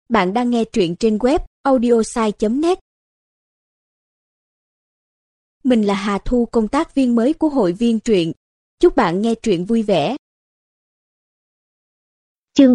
Bạn đang nghe truyện trên web audiosai.net. Mình là Hà Thu, công tác viên mới của hội viên truyện. Chúc bạn nghe truyện vui vẻ. Chương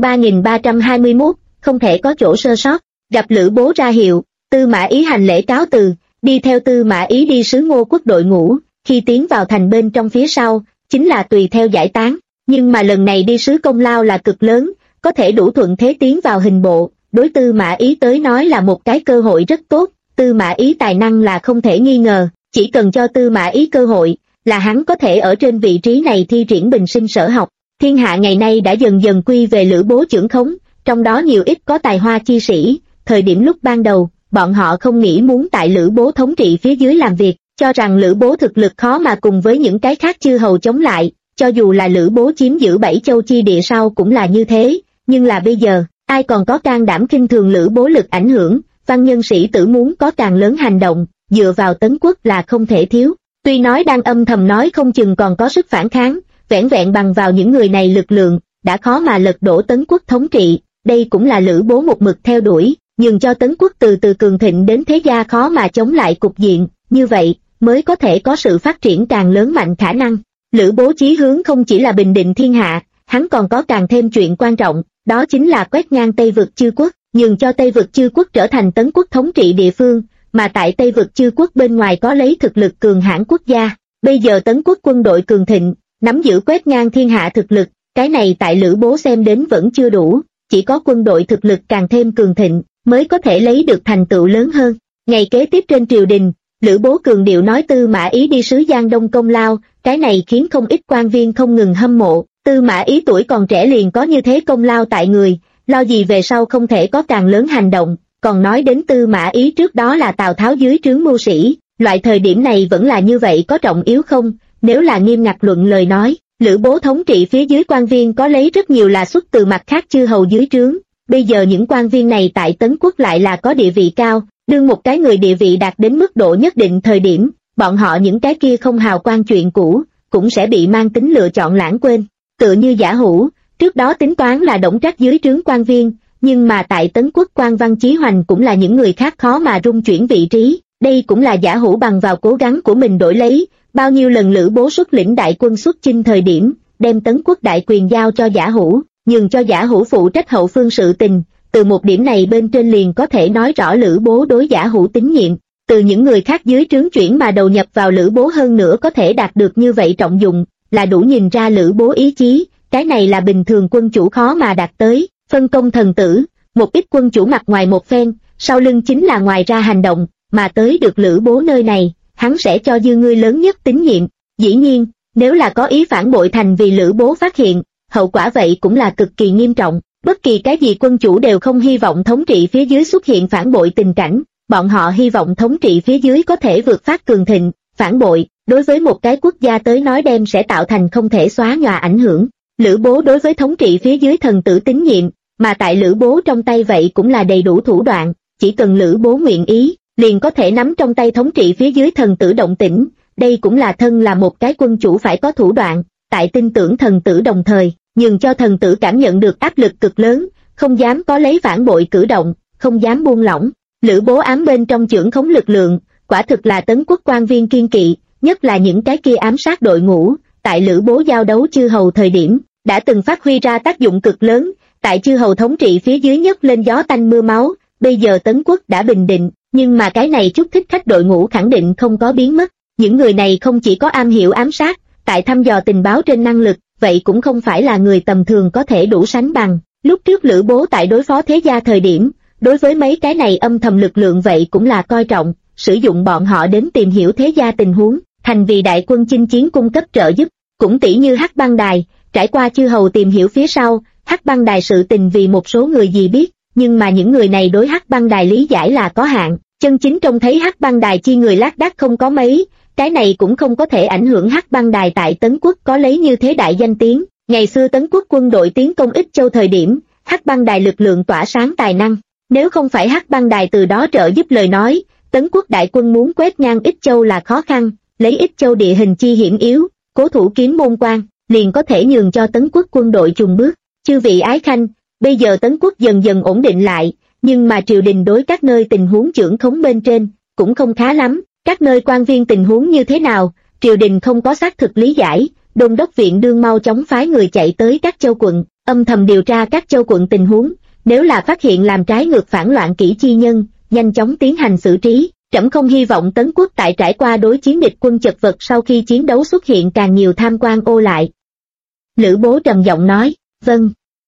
3321, không thể có chỗ sơ sót. Gặp Lữ Bố ra hiệu, Tư Mã Ý hành lễ cáo từ, đi theo Tư Mã Ý đi sứ Ngô Quốc đội ngũ. Khi tiến vào thành bên trong phía sau, chính là tùy theo giải tán. Nhưng mà lần này đi sứ công lao là cực lớn, có thể đủ thuận thế tiến vào hình bộ. Đối Tư Mã Ý tới nói là một cái cơ hội rất tốt. Tư Mã Ý tài năng là không thể nghi ngờ, chỉ cần cho Tư Mã Ý cơ hội, là hắn có thể ở trên vị trí này thi triển bình sinh sở học. Thiên hạ ngày nay đã dần dần quy về Lữ Bố chưởng khống, trong đó nhiều ít có tài hoa chi sĩ. Thời điểm lúc ban đầu, bọn họ không nghĩ muốn tại Lữ Bố thống trị phía dưới làm việc, cho rằng Lữ Bố thực lực khó mà cùng với những cái khác chư hầu chống lại, cho dù là Lữ Bố chiếm giữ 7 châu chi địa sau cũng là như thế. Nhưng là bây giờ, ai còn có can đảm khinh thường Lữ Bố lực ảnh hưởng. Văn nhân sĩ tử muốn có càng lớn hành động, dựa vào Tấn Quốc là không thể thiếu. Tuy nói đang âm thầm nói không chừng còn có sức phản kháng, vẻn vẹn bằng vào những người này lực lượng, đã khó mà lật đổ Tấn Quốc thống trị. Đây cũng là Lữ Bố một mực theo đuổi, nhường cho Tấn Quốc từ từ cường thịnh đến thế gia khó mà chống lại cục diện, như vậy mới có thể có sự phát triển càng lớn mạnh khả năng. Lữ Bố chí hướng không chỉ là bình định thiên hạ, hắn còn có càng thêm chuyện quan trọng, đó chính là quét ngang Tây Vực chư quốc, nhường cho Tây Vực chư quốc trở thành Tấn Quốc thống trị địa phương, mà tại Tây Vực chư quốc bên ngoài có lấy thực lực cường hãn quốc gia. Bây giờ Tấn Quốc quân đội cường thịnh, nắm giữ quét ngang thiên hạ thực lực, cái này tại Lữ Bố xem đến vẫn chưa đủ, chỉ có quân đội thực lực càng thêm cường thịnh, mới có thể lấy được thành tựu lớn hơn. Ngày kế tiếp trên triều đình, Lữ Bố cường điệu nói Tư Mã Ý đi sứ Giang Đông công lao, cái này khiến không ít quan viên không ngừng hâm mộ. Tư Mã Ý tuổi còn trẻ liền có như thế công lao tại người, lo gì về sau không thể có càng lớn hành động. Còn nói đến Tư Mã Ý trước đó là Tào Tháo dưới trướng mưu sĩ, loại thời điểm này vẫn là như vậy có trọng yếu không? Nếu là nghiêm ngặt luận lời nói, Lữ Bố thống trị phía dưới quan viên có lấy rất nhiều là xuất từ mặt khác chư hầu dưới trướng. Bây giờ những quan viên này tại Tấn Quốc lại là có địa vị cao, đương một cái người địa vị đạt đến mức độ nhất định thời điểm, bọn họ những cái kia không hào quang chuyện cũ, cũng sẽ bị mang tính lựa chọn lãng quên. Tựa như Giả Hữu, trước đó tính toán là Đổng Trác dưới trướng quan viên, nhưng mà tại Tấn Quốc quan Văn Chí Hoành cũng là những người khác khó mà rung chuyển vị trí, đây cũng là Giả Hữu bằng vào cố gắng của mình đổi lấy. Bao nhiêu lần Lữ Bố xuất lĩnh đại quân xuất chinh thời điểm, đem Tấn Quốc đại quyền giao cho Giả Hữu, nhường cho Giả Hữu phụ trách hậu phương sự tình. Từ một điểm này bên trên liền có thể nói rõ Lữ Bố đối Giả Hữu tín nhiệm, từ những người khác dưới trướng chuyển mà đầu nhập vào Lữ Bố hơn nữa có thể đạt được như vậy trọng dụng, là đủ nhìn ra Lữ Bố ý chí, cái này là bình thường quân chủ khó mà đạt tới. Phân công thần tử, một ít quân chủ mặt ngoài một phen, sau lưng chính là ngoài ra hành động, mà tới được Lữ Bố nơi này, hắn sẽ cho dư ngươi lớn nhất tín nhiệm. Dĩ nhiên, nếu là có ý phản bội thành vì Lữ Bố phát hiện, hậu quả vậy cũng là cực kỳ nghiêm trọng. Bất kỳ cái gì quân chủ đều không hy vọng thống trị phía dưới xuất hiện phản bội tình cảnh, bọn họ hy vọng thống trị phía dưới có thể vượt phát cường thịnh. Phản bội, đối với một cái quốc gia tới nói đem sẽ tạo thành không thể xóa nhòa ảnh hưởng. Lữ Bố đối với thống trị phía dưới thần tử tín nhiệm, mà tại Lữ Bố trong tay vậy cũng là đầy đủ thủ đoạn, chỉ cần Lữ Bố nguyện ý, liền có thể nắm trong tay thống trị phía dưới thần tử động tĩnh. Đây cũng là thân là một cái quân chủ phải có thủ đoạn, tại tin tưởng thần tử đồng thời, nhường cho thần tử cảm nhận được áp lực cực lớn, không dám có lấy phản bội cử động, không dám buông lỏng. Lữ Bố ám bên trong chưởng khống lực lượng, quả thực là Tấn Quốc quan viên kiên kỵ, nhất là những cái kia ám sát đội ngũ, tại Lữ Bố giao đấu chư hầu thời điểm, đã từng phát huy ra tác dụng cực lớn, tại chư hầu thống trị phía dưới nhấc lên gió tanh mưa máu. Bây giờ Tấn Quốc đã bình định, nhưng mà cái này chút thích khách đội ngũ khẳng định không có biến mất. Những người này không chỉ có am hiểu ám sát, tại thăm dò tình báo trên năng lực, vậy cũng không phải là người tầm thường có thể đủ sánh bằng. Lúc trước Lữ Bố tại đối phó thế gia thời điểm, đối với mấy cái này âm thầm lực lượng vậy cũng là coi trọng, sử dụng bọn họ đến tìm hiểu thế gia tình huống, thành vì đại quân chinh chiến cung cấp trợ giúp. Cũng tỷ như Hắc Băng Đài, trải qua chư hầu tìm hiểu phía sau, Hắc Băng Đài sự tình vì một số người gì biết, nhưng mà những người này đối Hắc Băng Đài lý giải là có hạn, chân chính trông thấy Hắc Băng Đài chi người lác đác không có mấy, cái này cũng không có thể ảnh hưởng Hắc Băng Đài tại Tấn Quốc có lấy như thế đại danh tiếng. Ngày xưa Tấn Quốc quân đội tiến công Ích Châu thời điểm, Hắc Băng Đài lực lượng tỏa sáng tài năng, nếu không phải Hắc Băng Đài từ đó trợ giúp lời nói, Tấn Quốc đại quân muốn quét ngang Ích Châu là khó khăn. Lấy Ích Châu địa hình chi hiểm yếu, cố thủ kiếm môn quan, liền có thể nhường cho Tấn Quốc quân đội chùng bước. Chư vị ái khanh, bây giờ Tấn Quốc dần dần ổn định lại, nhưng mà triều đình đối các nơi tình huống chưởng khống bên trên, cũng không khá lắm. Các nơi quan viên tình huống như thế nào, triều đình không có xác thực lý giải, đôn đốc viện đương mau chóng phái người chạy tới các châu quận, âm thầm điều tra các châu quận tình huống, nếu là phát hiện làm trái ngược phản loạn kỷ chi nhân, nhanh chóng tiến hành xử trí. Trẫm không hy vọng Tấn quốc tại trải qua đối chiến địch quân chật vật sau khi chiến đấu xuất hiện càng nhiều tham quan ô lại. Lữ Bố trầm giọng nói, vâng.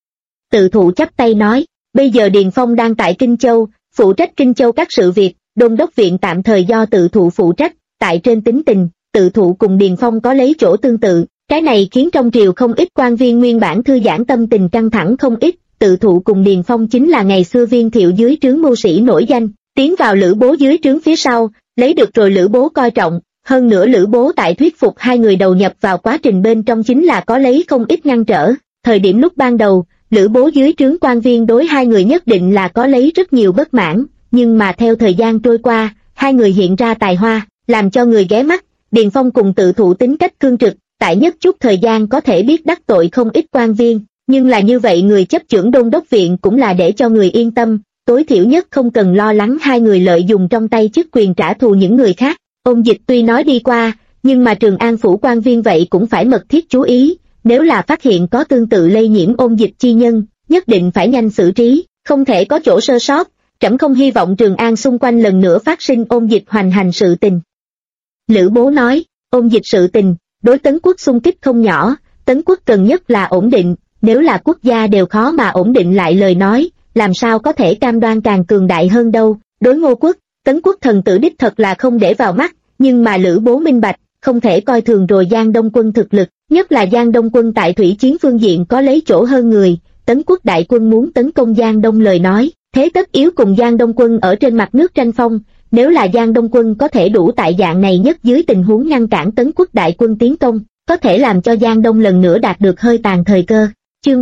Tự thụ chắp tay nói, bây giờ Điền Phong đang tại Kinh Châu, phụ trách Kinh Châu các sự việc, đôn đốc viện tạm thời do tự thụ phụ trách, tại trên tính tình, tự thụ cùng Điền Phong có lấy chỗ tương tự, cái này khiến trong triều không ít quan viên nguyên bản thư giãn tâm tình căng thẳng không ít, tự thụ cùng Điền Phong chính là ngày xưa Viên Thiệu dưới trướng mưu sĩ nổi danh, tiến vào Lữ Bố dưới trướng phía sau, lấy được rồi Lữ Bố coi trọng, hơn nữa Lữ Bố tại thuyết phục hai người đầu nhập vào quá trình bên trong chính là có lấy không ít ngăn trở, thời điểm lúc ban đầu, Lữ Bố dưới trướng quan viên đối hai người nhất định là có lấy rất nhiều bất mãn, nhưng mà theo thời gian trôi qua, hai người hiện ra tài hoa, làm cho người ghé mắt, Điền Phong cùng tự thụ tính cách cương trực, tại nhất chút thời gian có thể biết đắc tội không ít quan viên, nhưng là như vậy người chấp chưởng đôn đốc viện cũng là để cho người yên tâm, tối thiểu nhất không cần lo lắng hai người lợi dụng trong tay chức quyền trả thù những người khác. Ôn Dịch tuy nói đi qua, nhưng mà Trường An phủ quan viên vậy cũng phải mật thiết chú ý, nếu là phát hiện có tương tự lây nhiễm ôn dịch chi nhân, nhất định phải nhanh xử trí, không thể có chỗ sơ sót, trẫm không hy vọng Trường An xung quanh lần nữa phát sinh ôn dịch hoành hành sự tình. Lữ Bố nói, ôn dịch sự tình, đối Tấn quốc xung kích không nhỏ, Tấn quốc cần nhất là ổn định, nếu là quốc gia đều khó mà ổn định lại lời nói, làm sao có thể cam đoan càng cường đại hơn đâu, đối Ngô quốc, Tấn quốc thần tử đích thật là không để vào mắt, nhưng mà Lữ Bố minh bạch, không thể coi thường rồi Giang Đông quân thực lực, nhất là Giang Đông quân tại thủy chiến phương diện có lấy chỗ hơn người, Tấn quốc đại quân muốn tấn công Giang Đông lời nói, thế tất yếu cùng Giang Đông quân ở trên mặt nước tranh phong, nếu là Giang Đông quân có thể đủ tại dạng này nhất dưới tình huống ngăn cản Tấn quốc đại quân tiến công, có thể làm cho Giang Đông lần nữa đạt được hơi tàn thời cơ. Chương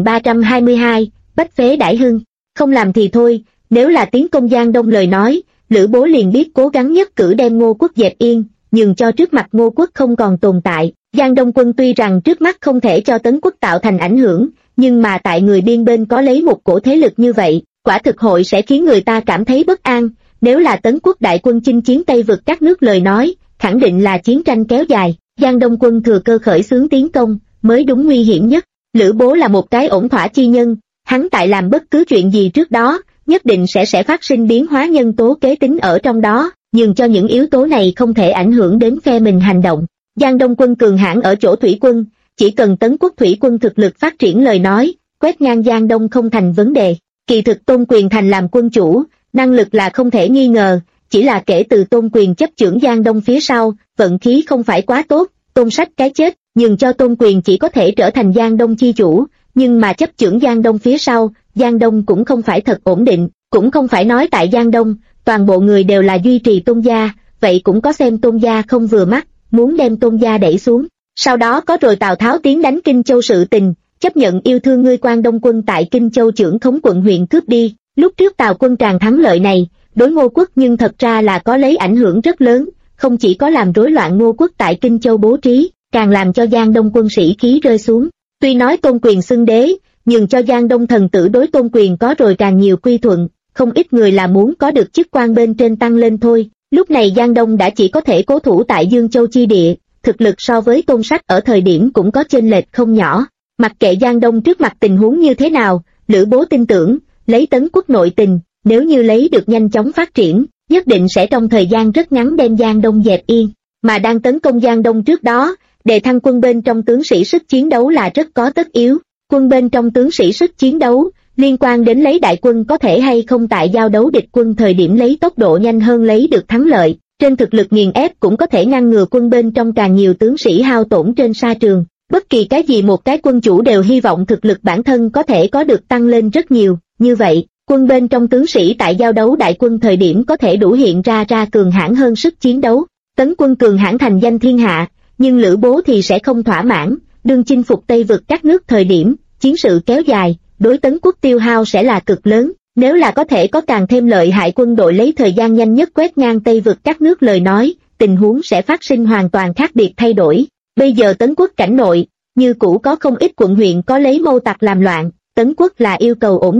3322, Bách phế Đại Hưng, không làm thì thôi, nếu là tiến công Giang Đông lời nói, Lữ Bố liền biết cố gắng nhất cử đem Ngô quốc dẹp yên, nhường cho trước mặt Ngô quốc không còn tồn tại. Giang Đông quân tuy rằng trước mắt không thể cho Tấn quốc tạo thành ảnh hưởng, nhưng mà tại người biên bên có lấy một cổ thế lực như vậy, quả thực hội sẽ khiến người ta cảm thấy bất an. Nếu là Tấn quốc đại quân chinh chiến Tây vực các nước lời nói, khẳng định là chiến tranh kéo dài, Giang Đông quân thừa cơ khởi xướng tiến công, mới đúng nguy hiểm nhất. Lữ Bố là một cái ổn thỏa chi nhân, hắn tại làm bất cứ chuyện gì trước đó, nhất định sẽ phát sinh biến hóa nhân tố kế tính ở trong đó, nhường cho những yếu tố này không thể ảnh hưởng đến phe mình hành động. Giang Đông quân cường hãn ở chỗ thủy quân, chỉ cần Tấn quốc thủy quân thực lực phát triển lời nói, quét ngang Giang Đông không thành vấn đề. Kỳ thực Tôn Quyền thành làm quân chủ, năng lực là không thể nghi ngờ, chỉ là kể từ Tôn Quyền chấp chưởng Giang Đông phía sau, vận khí không phải quá tốt, Tôn Sách cái chết, nhường cho Tôn Quyền chỉ có thể trở thành Giang Đông chi chủ, nhưng mà chấp chưởng Giang Đông phía sau, Giang Đông cũng không phải thật ổn định, cũng không phải nói tại Giang Đông, toàn bộ người đều là duy trì Tôn gia, vậy cũng có xem Tôn gia không vừa mắt, muốn đem Tôn gia đẩy xuống. Sau đó có rồi Tào Tháo tiến đánh Kinh Châu sự tình, chấp nhận yêu thương ngươi Quan Đông quân tại Kinh Châu trưởng khống quận huyện cướp đi, lúc trước Tào quân tràng thắng lợi này, đối Ngô quốc nhưng thật ra là có lấy ảnh hưởng rất lớn, không chỉ có làm rối loạn Ngô quốc tại Kinh Châu bố trí, càng làm cho Giang Đông quân sĩ khí rơi xuống. Tuy nói Tôn Quyền xưng đế, nhưng cho Giang Đông thần tử đối Tôn Quyền có rồi càng nhiều quy thuận, không ít người là muốn có được chức quan bên trên tăng lên thôi. Lúc này Giang Đông đã chỉ có thể cố thủ tại Dương Châu chi địa, thực lực so với Tôn Sách ở thời điểm cũng có chênh lệch không nhỏ. Mặc kệ Giang Đông trước mặt tình huống như thế nào, Lữ Bố tin tưởng, lấy Tấn quốc nội tình, nếu như lấy được nhanh chóng phát triển, nhất định sẽ trong thời gian rất ngắn đem Giang Đông dẹp yên. Mà đang tấn công Giang Đông trước đó, đề thăng quân bên trong tướng sĩ sức chiến đấu là rất có tất yếu. Quân bên trong tướng sĩ sức chiến đấu, liên quan đến lấy đại quân có thể hay không tại giao đấu địch quân thời điểm lấy tốc độ nhanh hơn lấy được thắng lợi. Trên thực lực nghiền ép cũng có thể ngăn ngừa quân bên trong càng nhiều tướng sĩ hao tổn trên sa trường. Bất kỳ cái gì một cái quân chủ đều hy vọng thực lực bản thân có thể có được tăng lên rất nhiều, như vậy, quân bên trong tướng sĩ tại giao đấu đại quân thời điểm có thể đủ hiện ra cường hãn hơn sức chiến đấu. Tấn quân cường hãn thành danh thiên hạ, nhưng Lữ Bố thì sẽ không thỏa mãn, đương chinh phục Tây vực các nước thời điểm, chiến sự kéo dài, đối Tấn quốc tiêu hao sẽ là cực lớn, nếu là có thể có càng thêm lợi hại quân đội lấy thời gian nhanh nhất quét ngang Tây vực các nước lời nói, tình huống sẽ phát sinh hoàn toàn khác biệt thay đổi. Bây giờ Tấn quốc cảnh nội, như cũ có không ít quận huyện có lấy mâu tặc làm loạn, Tấn quốc là yêu cầu ổn định,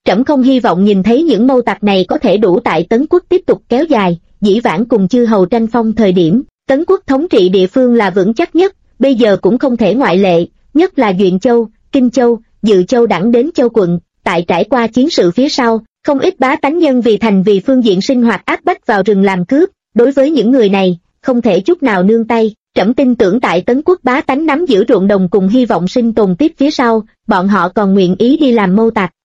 Trẫm không hy vọng nhìn thấy những mâu tặc này có thể đủ tại Tấn Quốc tiếp tục kéo dài. Dĩ vãng cùng chư hầu tranh phong thời điểm, Tấn Quốc thống trị địa phương là vững chắc nhất, bây giờ cũng không thể ngoại lệ, nhất là Duyện Châu, Kinh Châu, Dự Châu đẳng đến Châu quận. Tại trải qua chiến sự phía sau, không ít bá tánh nhân vì thành vì phương diện sinh hoạt áp bách vào rừng làm cướp. Đối với những người này, không thể chút nào nương tay. Trẫm tin tưởng tại Tấn Quốc bá tánh nắm giữ ruộng đồng cùng hy vọng sinh tồn tiếp phía sau, bọn họ còn nguyện ý đi làm mâu tặc.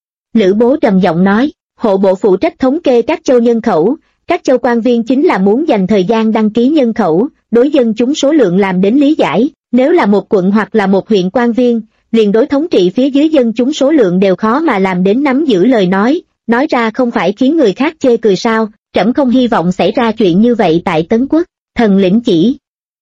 Lữ Bố trầm giọng nói, hộ bộ phụ trách thống kê các châu nhân khẩu, các châu quan viên chính là muốn dành thời gian đăng ký nhân khẩu, đối dân chúng số lượng làm đến lý giải, nếu là một quận hoặc là một huyện quan viên, liền đối thống trị phía dưới dân chúng số lượng đều khó mà làm đến nắm giữ lời nói ra không phải khiến người khác chê cười sao. Trẫm không hy vọng xảy ra chuyện như vậy tại Tấn Quốc. Thần lĩnh chỉ.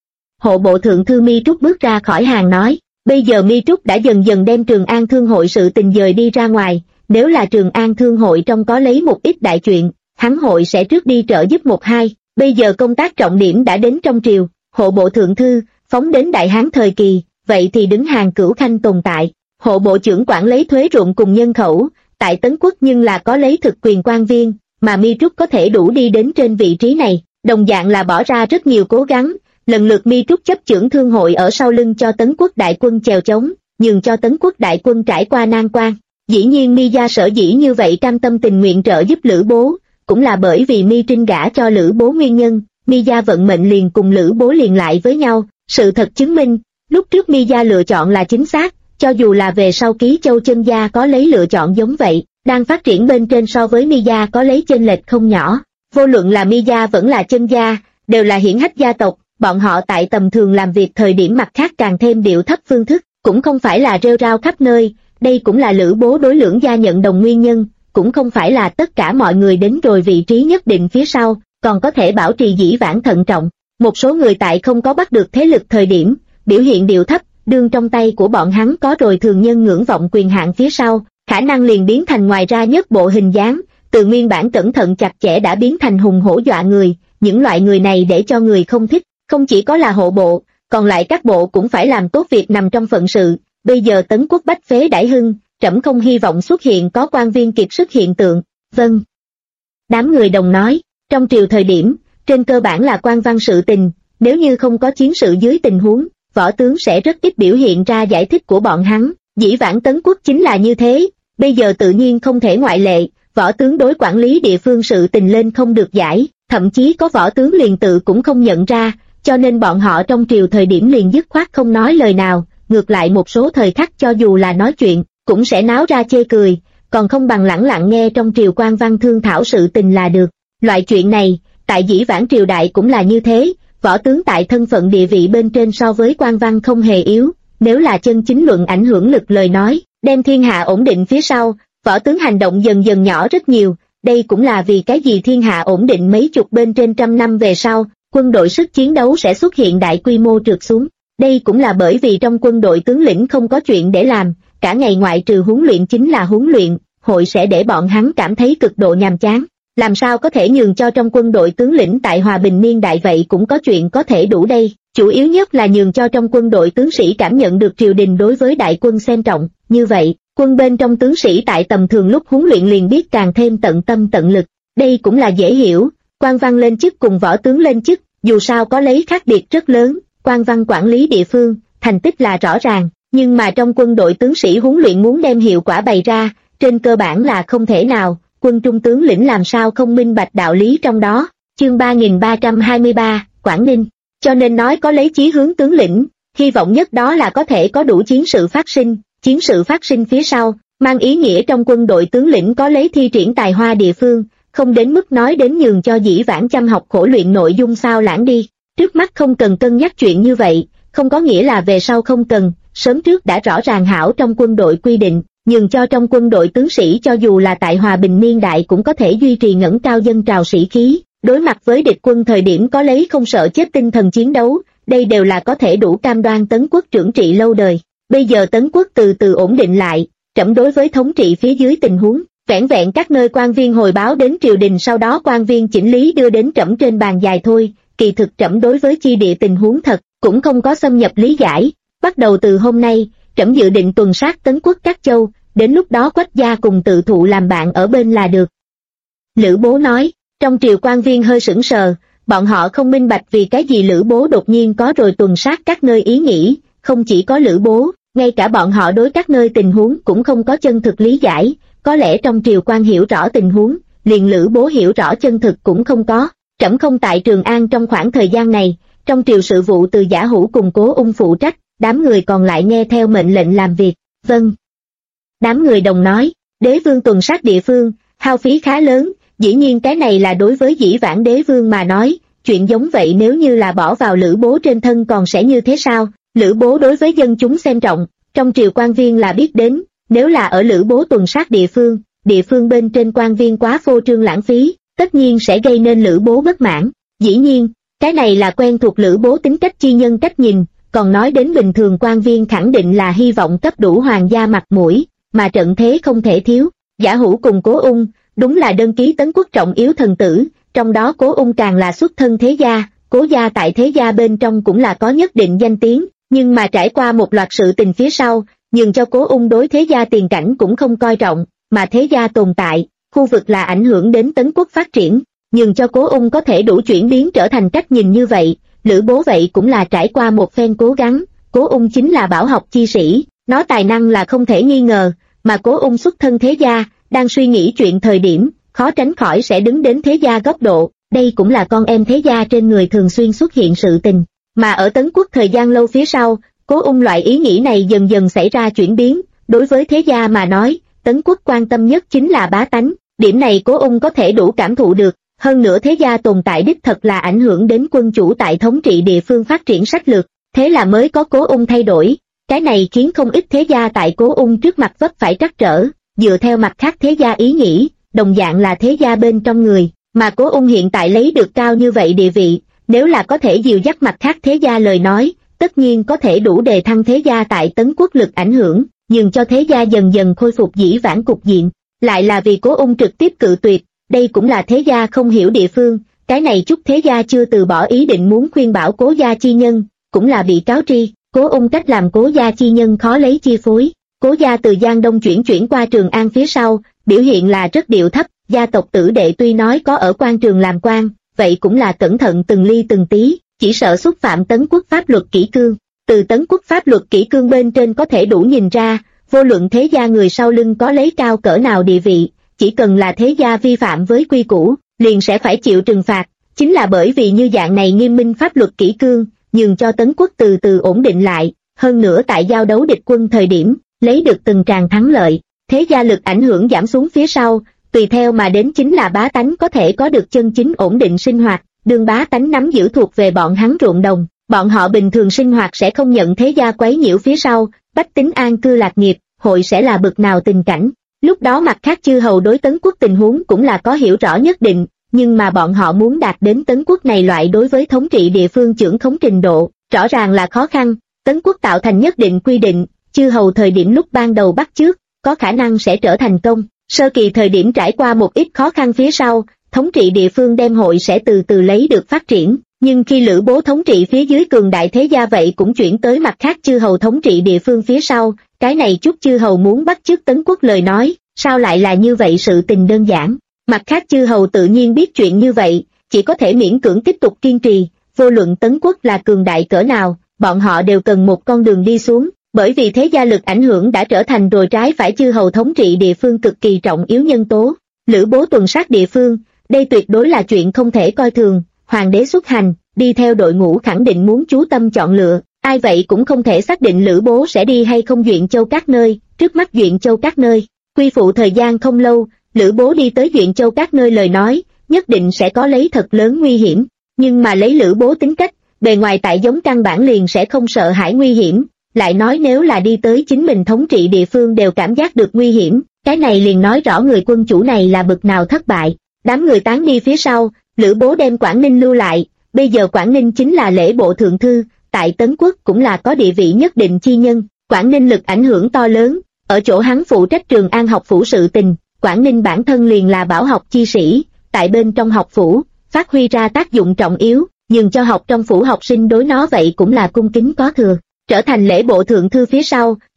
Hộ bộ thượng thư Mi Trúc bước ra khỏi hàng nói, bây giờ Mi Trúc đã dần dần đem Trường An Thương hội sự tình dời đi ra ngoài, nếu là Trường An Thương hội trong có lấy một ít đại chuyện, hắn hội sẽ trước đi trợ giúp một hai. Bây giờ công tác trọng điểm đã đến trong triều, hộ bộ thượng thư, phóng đến Đại Hán thời kỳ, vậy thì đứng hàng Cửu Khanh tồn tại. Hộ bộ trưởng quản lấy thuế ruộng cùng nhân khẩu, tại Tấn Quốc nhưng là có lấy thực quyền quan viên, mà Mi Trúc có thể đủ đi đến trên vị trí này, đồng dạng là bỏ ra rất nhiều cố gắng. Lần lượt Mi Trúc chấp chưởng thương hội ở sau lưng cho Tấn Quốc đại quân chèo chống, nhường cho Tấn Quốc đại quân trải qua nan quan. Dĩ nhiên Mi gia sở dĩ như vậy cam tâm tình nguyện trợ giúp Lữ Bố, cũng là bởi vì Mi Trinh gả cho Lữ Bố nguyên nhân. Mi gia vận mệnh liền cùng Lữ Bố liền lại với nhau. Sự thật chứng minh, lúc trước Mi gia lựa chọn là chính xác, cho dù là về sau Ký Châu Chân gia có lấy lựa chọn giống vậy, đang phát triển bên trên so với Mi gia có lấy chênh lệch không nhỏ. Vô luận là Mi gia vẫn là Chân gia, đều là hiển hách gia tộc, bọn họ tại tầm thường làm việc thời điểm mặt khác càng thêm điệu thấp phương thức, cũng không phải là rêu rao khắp nơi. Đây cũng là Lữ Bố đối Lưỡng gia nhận đồng nguyên nhân, cũng không phải là tất cả mọi người đến rồi vị trí nhất định phía sau, còn có thể bảo trì dĩ vãng thận trọng. Một số người tại không có bắt được thế lực thời điểm, biểu hiện điệu thấp, đương trong tay của bọn hắn có rồi thường nhân ngưỡng vọng quyền hạn phía sau, khả năng liền biến thành ngoài ra nhất bộ hình dáng, từ nguyên bản cẩn thận chặt chẽ đã biến thành hùng hổ dọa người. Những loại người này để cho người không thích, không chỉ có là hộ bộ, còn lại các bộ cũng phải làm tốt việc nằm trong phận sự. Bây giờ Tấn Quốc bách phế đãi hưng, trẫm không hy vọng xuất hiện có quan viên kiệt sức hiện tượng. Vâng. Đám người đồng nói, trong triều thời điểm, trên cơ bản là quan văn sự tình, nếu như không có chiến sự dưới tình huống, võ tướng sẽ rất ít biểu hiện ra giải thích của bọn hắn. Dĩ vãng Tấn Quốc chính là như thế, bây giờ tự nhiên không thể ngoại lệ. Võ tướng đối quản lý địa phương sự tình lên không được giải, thậm chí có võ tướng liền tự cũng không nhận ra, cho nên bọn họ trong triều thời điểm liền dứt khoát không nói lời nào. Ngược lại một số thời khắc cho dù là nói chuyện, cũng sẽ náo ra chê cười, còn không bằng lẳng lặng nghe trong triều quan văn thương thảo sự tình là được. Loại chuyện này, tại dĩ vãng triều đại cũng là như thế, võ tướng tại thân phận địa vị bên trên so với quan văn không hề yếu, nếu là chân chính luận ảnh hưởng lực lời nói, đem thiên hạ ổn định phía sau, võ tướng hành động dần dần nhỏ rất nhiều. Đây cũng là vì cái gì thiên hạ ổn định mấy chục bên trên trăm năm về sau, quân đội sức chiến đấu sẽ xuất hiện đại quy mô trượt xuống. Đây cũng là bởi vì trong quân đội tướng lĩnh không có chuyện để làm, cả ngày ngoại trừ huấn luyện chính là huấn luyện, hội sẽ để bọn hắn cảm thấy cực độ nhàm chán. Làm sao có thể nhường cho trong quân đội tướng lĩnh tại hòa bình niên đại vậy cũng có chuyện có thể đủ đây, chủ yếu nhất là nhường cho trong quân đội tướng sĩ cảm nhận được triều đình đối với đại quân xem trọng, như vậy, quân bên trong tướng sĩ tại tầm thường lúc huấn luyện liền biết càng thêm tận tâm tận lực. Đây cũng là dễ hiểu, quan văn lên chức cùng võ tướng lên chức, dù sao có lấy khác biệt rất lớn. Quan văn quản lý địa phương, thành tích là rõ ràng, nhưng mà trong quân đội tướng sĩ huấn luyện muốn đem hiệu quả bày ra, trên cơ bản là không thể nào. Quân trung tướng lĩnh làm sao không minh bạch đạo lý trong đó. Chương 3323, Quảng Ninh. Cho nên nói có lấy chí hướng tướng lĩnh, hy vọng nhất đó là có thể có đủ chiến sự phát sinh. Chiến sự phát sinh phía sau, mang ý nghĩa trong quân đội tướng lĩnh có lấy thi triển tài hoa địa phương, không đến mức nói đến nhường cho dĩ vãng chăm học khổ luyện nội dung sao lãng đi. Trước mắt không cần cân nhắc chuyện như vậy, không có nghĩa là về sau không cần, sớm trước đã rõ ràng hảo trong quân đội quy định, nhường cho trong quân đội tướng sĩ cho dù là tại hòa bình niên đại cũng có thể duy trì ngẩng cao dân trào sĩ khí, đối mặt với địch quân thời điểm có lấy không sợ chết tinh thần chiến đấu, đây đều là có thể đủ cam đoan Tấn Quốc trưởng trị lâu đời. Bây giờ Tấn Quốc từ từ ổn định lại, trẫm đối với thống trị phía dưới tình huống, vẻn vẹn các nơi quan viên hồi báo đến triều đình sau đó quan viên chỉnh lý đưa đến trẫm trên bàn dài thôi. Kỳ thực trẫm đối với chi địa tình huống thật, cũng không có xâm nhập lý giải. Bắt đầu từ hôm nay, trẫm dự định tuần sát Tấn Quốc các châu, đến lúc đó Quách gia cùng Tự Thụ làm bạn ở bên là được. Lữ Bố nói, trong triều quan viên hơi sững sờ, bọn họ không minh bạch vì cái gì Lữ Bố đột nhiên có rồi tuần sát các nơi ý nghĩ, không chỉ có Lữ Bố, ngay cả bọn họ đối các nơi tình huống cũng không có chân thực lý giải, có lẽ trong triều quan hiểu rõ tình huống, liền Lữ Bố hiểu rõ chân thực cũng không có. Trẫm không tại Trường An trong khoảng thời gian này, trong triều sự vụ từ Giả Hữu cùng Cố Ung phụ trách, đám người còn lại nghe theo mệnh lệnh làm việc. Vâng. Đám người đồng nói, đế vương tuần sát địa phương, hao phí khá lớn, dĩ nhiên cái này là đối với dĩ vãng đế vương mà nói, chuyện giống vậy nếu như là bỏ vào Lữ Bố trên thân còn sẽ như thế sao? Lữ Bố đối với dân chúng xem trọng, trong triều quan viên là biết đến, nếu là ở Lữ Bố tuần sát địa phương bên trên quan viên quá phô trương lãng phí, tất nhiên sẽ gây nên Lữ Bố bất mãn. Dĩ nhiên, cái này là quen thuộc Lữ Bố tính cách chi nhân cách nhìn, còn nói đến bình thường quan viên khẳng định là hy vọng cấp đủ hoàng gia mặt mũi, mà trận thế không thể thiếu. Giả Hữu cùng Cố Ung, đúng là đơn ký tấn quốc trọng yếu thần tử, trong đó Cố Ung càng là xuất thân thế gia, Cố gia tại thế gia bên trong cũng là có nhất định danh tiếng, nhưng mà trải qua một loạt sự tình phía sau, nhường cho Cố Ung đối thế gia tiền cảnh cũng không coi trọng, mà thế gia tồn tại, khu vực là ảnh hưởng đến tấn quốc phát triển, nhường cho Cố Ung có thể đủ chuyển biến trở thành cách nhìn như vậy. Lữ Bố vậy cũng là trải qua một phen cố gắng, Cố Ung chính là bảo học chi sĩ, nó tài năng là không thể nghi ngờ, mà Cố Ung xuất thân thế gia, đang suy nghĩ chuyện thời điểm, khó tránh khỏi sẽ đứng đến thế gia góc độ, đây cũng là con em thế gia trên người thường xuyên xuất hiện sự tình, mà ở Tấn Quốc thời gian lâu phía sau, Cố Ung loại ý nghĩ này dần dần xảy ra chuyển biến, đối với thế gia mà nói, Tấn Quốc quan tâm nhất chính là bá tánh, điểm này Cố Ung có thể đủ cảm thụ được. Hơn nữa thế gia tồn tại đích thật là ảnh hưởng đến quân chủ tại thống trị địa phương phát triển sách lược, thế là mới có Cố Ung thay đổi, cái này khiến không ít thế gia tại Cố Ung trước mặt vấp phải trắc trở, dựa theo mặt khác thế gia ý nghĩ, đồng dạng là thế gia bên trong người, mà Cố Ung hiện tại lấy được cao như vậy địa vị, nếu là có thể dìu dắt mặt khác thế gia lời nói, tất nhiên có thể đủ đề thăng thế gia tại Tấn Quốc lực ảnh hưởng, nhường cho thế gia dần dần khôi phục dĩ vãng cục diện, lại là vì Cố Ung trực tiếp cự tuyệt. Đây cũng là thế gia không hiểu địa phương, cái này chút thế gia chưa từ bỏ ý định muốn khuyên bảo Cố gia chi nhân, cũng là bị cáo tri, Cố Ung cách làm Cố gia chi nhân khó lấy chi phối. Cố gia từ Giang Đông chuyển qua Trường An phía sau, biểu hiện là rất điệu thấp, gia tộc tử đệ tuy nói có ở quan trường làm quan, vậy cũng là cẩn thận từng ly từng tí, chỉ sợ xúc phạm Tấn Quốc pháp luật kỷ cương. Từ Tấn Quốc pháp luật kỷ cương bên trên có thể đủ nhìn ra, vô luận thế gia người sau lưng có lấy cao cỡ nào địa vị, chỉ cần là thế gia vi phạm với quy củ, liền sẽ phải chịu trừng phạt, chính là bởi vì như dạng này nghiêm minh pháp luật kỷ cương, nhường cho Tấn Quốc từ từ ổn định lại, hơn nữa tại giao đấu địch quân thời điểm, lấy được từng tràng thắng lợi, thế gia lực ảnh hưởng giảm xuống phía sau, tùy theo mà đến chính là bá tánh có thể có được chân chính ổn định sinh hoạt, đương bá tánh nắm giữ thuộc về bọn hắn ruộng đồng, bọn họ bình thường sinh hoạt sẽ không nhận thế gia quấy nhiễu phía sau, bách tính an cư lạc nghiệp, hội sẽ là bực nào tình cảnh. Lúc đó mặt khác chư hầu đối Tấn Quốc tình huống cũng là có hiểu rõ nhất định, nhưng mà bọn họ muốn đạt đến Tấn Quốc này loại đối với thống trị địa phương chưởng khống trình độ, rõ ràng là khó khăn. Tấn Quốc tạo thành nhất định quy định, chư hầu thời điểm lúc ban đầu bắt chước, có khả năng sẽ trở thành công. Sơ kỳ thời điểm trải qua một ít khó khăn phía sau, thống trị địa phương đem hội sẽ từ từ lấy được phát triển. Nhưng khi Lữ Bố thống trị phía dưới cường đại thế gia vậy cũng chuyển tới mặt khác chư hầu thống trị địa phương phía sau, cái này chút chư hầu muốn bắt chước Tấn Quốc lời nói, sao lại là như vậy sự tình đơn giản. Mặt khác chư hầu tự nhiên biết chuyện như vậy, chỉ có thể miễn cưỡng tiếp tục kiên trì, vô luận Tấn Quốc là cường đại cỡ nào, bọn họ đều cần một con đường đi xuống, bởi vì thế gia lực ảnh hưởng đã trở thành rồi trái phải chư hầu thống trị địa phương cực kỳ trọng yếu nhân tố. Lữ Bố tuần sát địa phương, đây tuyệt đối là chuyện không thể coi thường. Hoàng đế xuất hành, đi theo đội ngũ khẳng định muốn chú tâm chọn lựa, ai vậy cũng không thể xác định Lữ Bố sẽ đi hay không Duyện Châu các nơi, trước mắt Duyện Châu các nơi, quy phụ thời gian không lâu, Lữ Bố đi tới Duyện Châu các nơi lời nói, nhất định sẽ có lấy thật lớn nguy hiểm, nhưng mà lấy Lữ Bố tính cách, bề ngoài tại giống căn bản liền sẽ không sợ hãi nguy hiểm, lại nói nếu là đi tới chính mình thống trị địa phương đều cảm giác được nguy hiểm, cái này liền nói rõ người quân chủ này là bực nào thất bại. Đám người tán đi phía sau, Lữ Bố đem Quảng Ninh lưu lại, bây giờ Quảng Ninh chính là lễ bộ thượng thư, tại Tấn Quốc cũng là có địa vị nhất định chi nhân, Quảng Ninh lực ảnh hưởng to lớn, ở chỗ hắn phụ trách Trường An học phủ sự tình, Quảng Ninh bản thân liền là bảo học chi sĩ, tại bên trong học phủ, phát huy ra tác dụng trọng yếu, nhưng cho học trong phủ học sinh đối nó vậy cũng là cung kính có thừa. Trở thành lễ bộ thượng thư phía sau,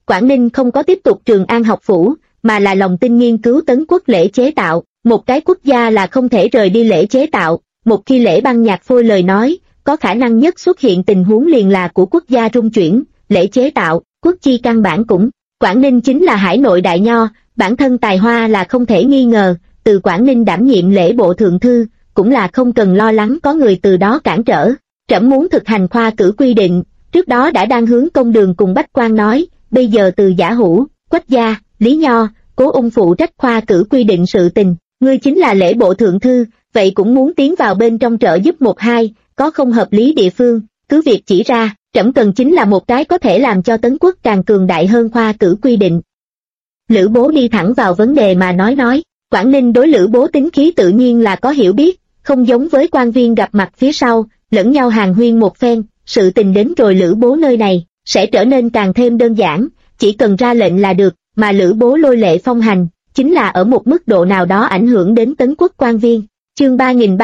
Quảng Ninh không có tiếp tục Trường An học phủ, mà là lòng tin nghiên cứu Tấn Quốc lễ chế tạo. Một cái quốc gia là không thể rời đi lễ chế tạo, một khi lễ băng nhạc phôi lời nói, có khả năng nhất xuất hiện tình huống liền là của quốc gia rung chuyển, lễ chế tạo, quốc chi căn bản cũng. Quảng Ninh chính là hải nội đại nho, bản thân tài hoa là không thể nghi ngờ, từ Quảng Ninh đảm nhiệm lễ bộ thượng thư, cũng là không cần lo lắng có người từ đó cản trở. Trẫm muốn thực hành khoa cử quy định, trước đó đã đang hướng Công Đường cùng Bách Quan nói, bây giờ từ Giả Hữu, Quách Gia, Lý Nho, Cố Ung phụ trách khoa cử quy định sự tình, ngươi chính là lễ bộ thượng thư, vậy cũng muốn tiến vào bên trong trợ giúp một hai, có không hợp lý địa phương, cứ việc chỉ ra, trẫm cần chính là một cái có thể làm cho Tấn Quốc càng cường đại hơn khoa cử quy định. Lữ Bố đi thẳng vào vấn đề mà nói, Quảng Ninh đối Lữ Bố tính khí tự nhiên là có hiểu biết, không giống với quan viên gặp mặt phía sau, lẫn nhau hàn huyên một phen, sự tình đến rồi Lữ Bố nơi này, sẽ trở nên càng thêm đơn giản, chỉ cần ra lệnh là được, mà Lữ Bố lôi lệ phong hành, chính là ở một mức độ nào đó ảnh hưởng đến Tấn Quốc quan viên. Chương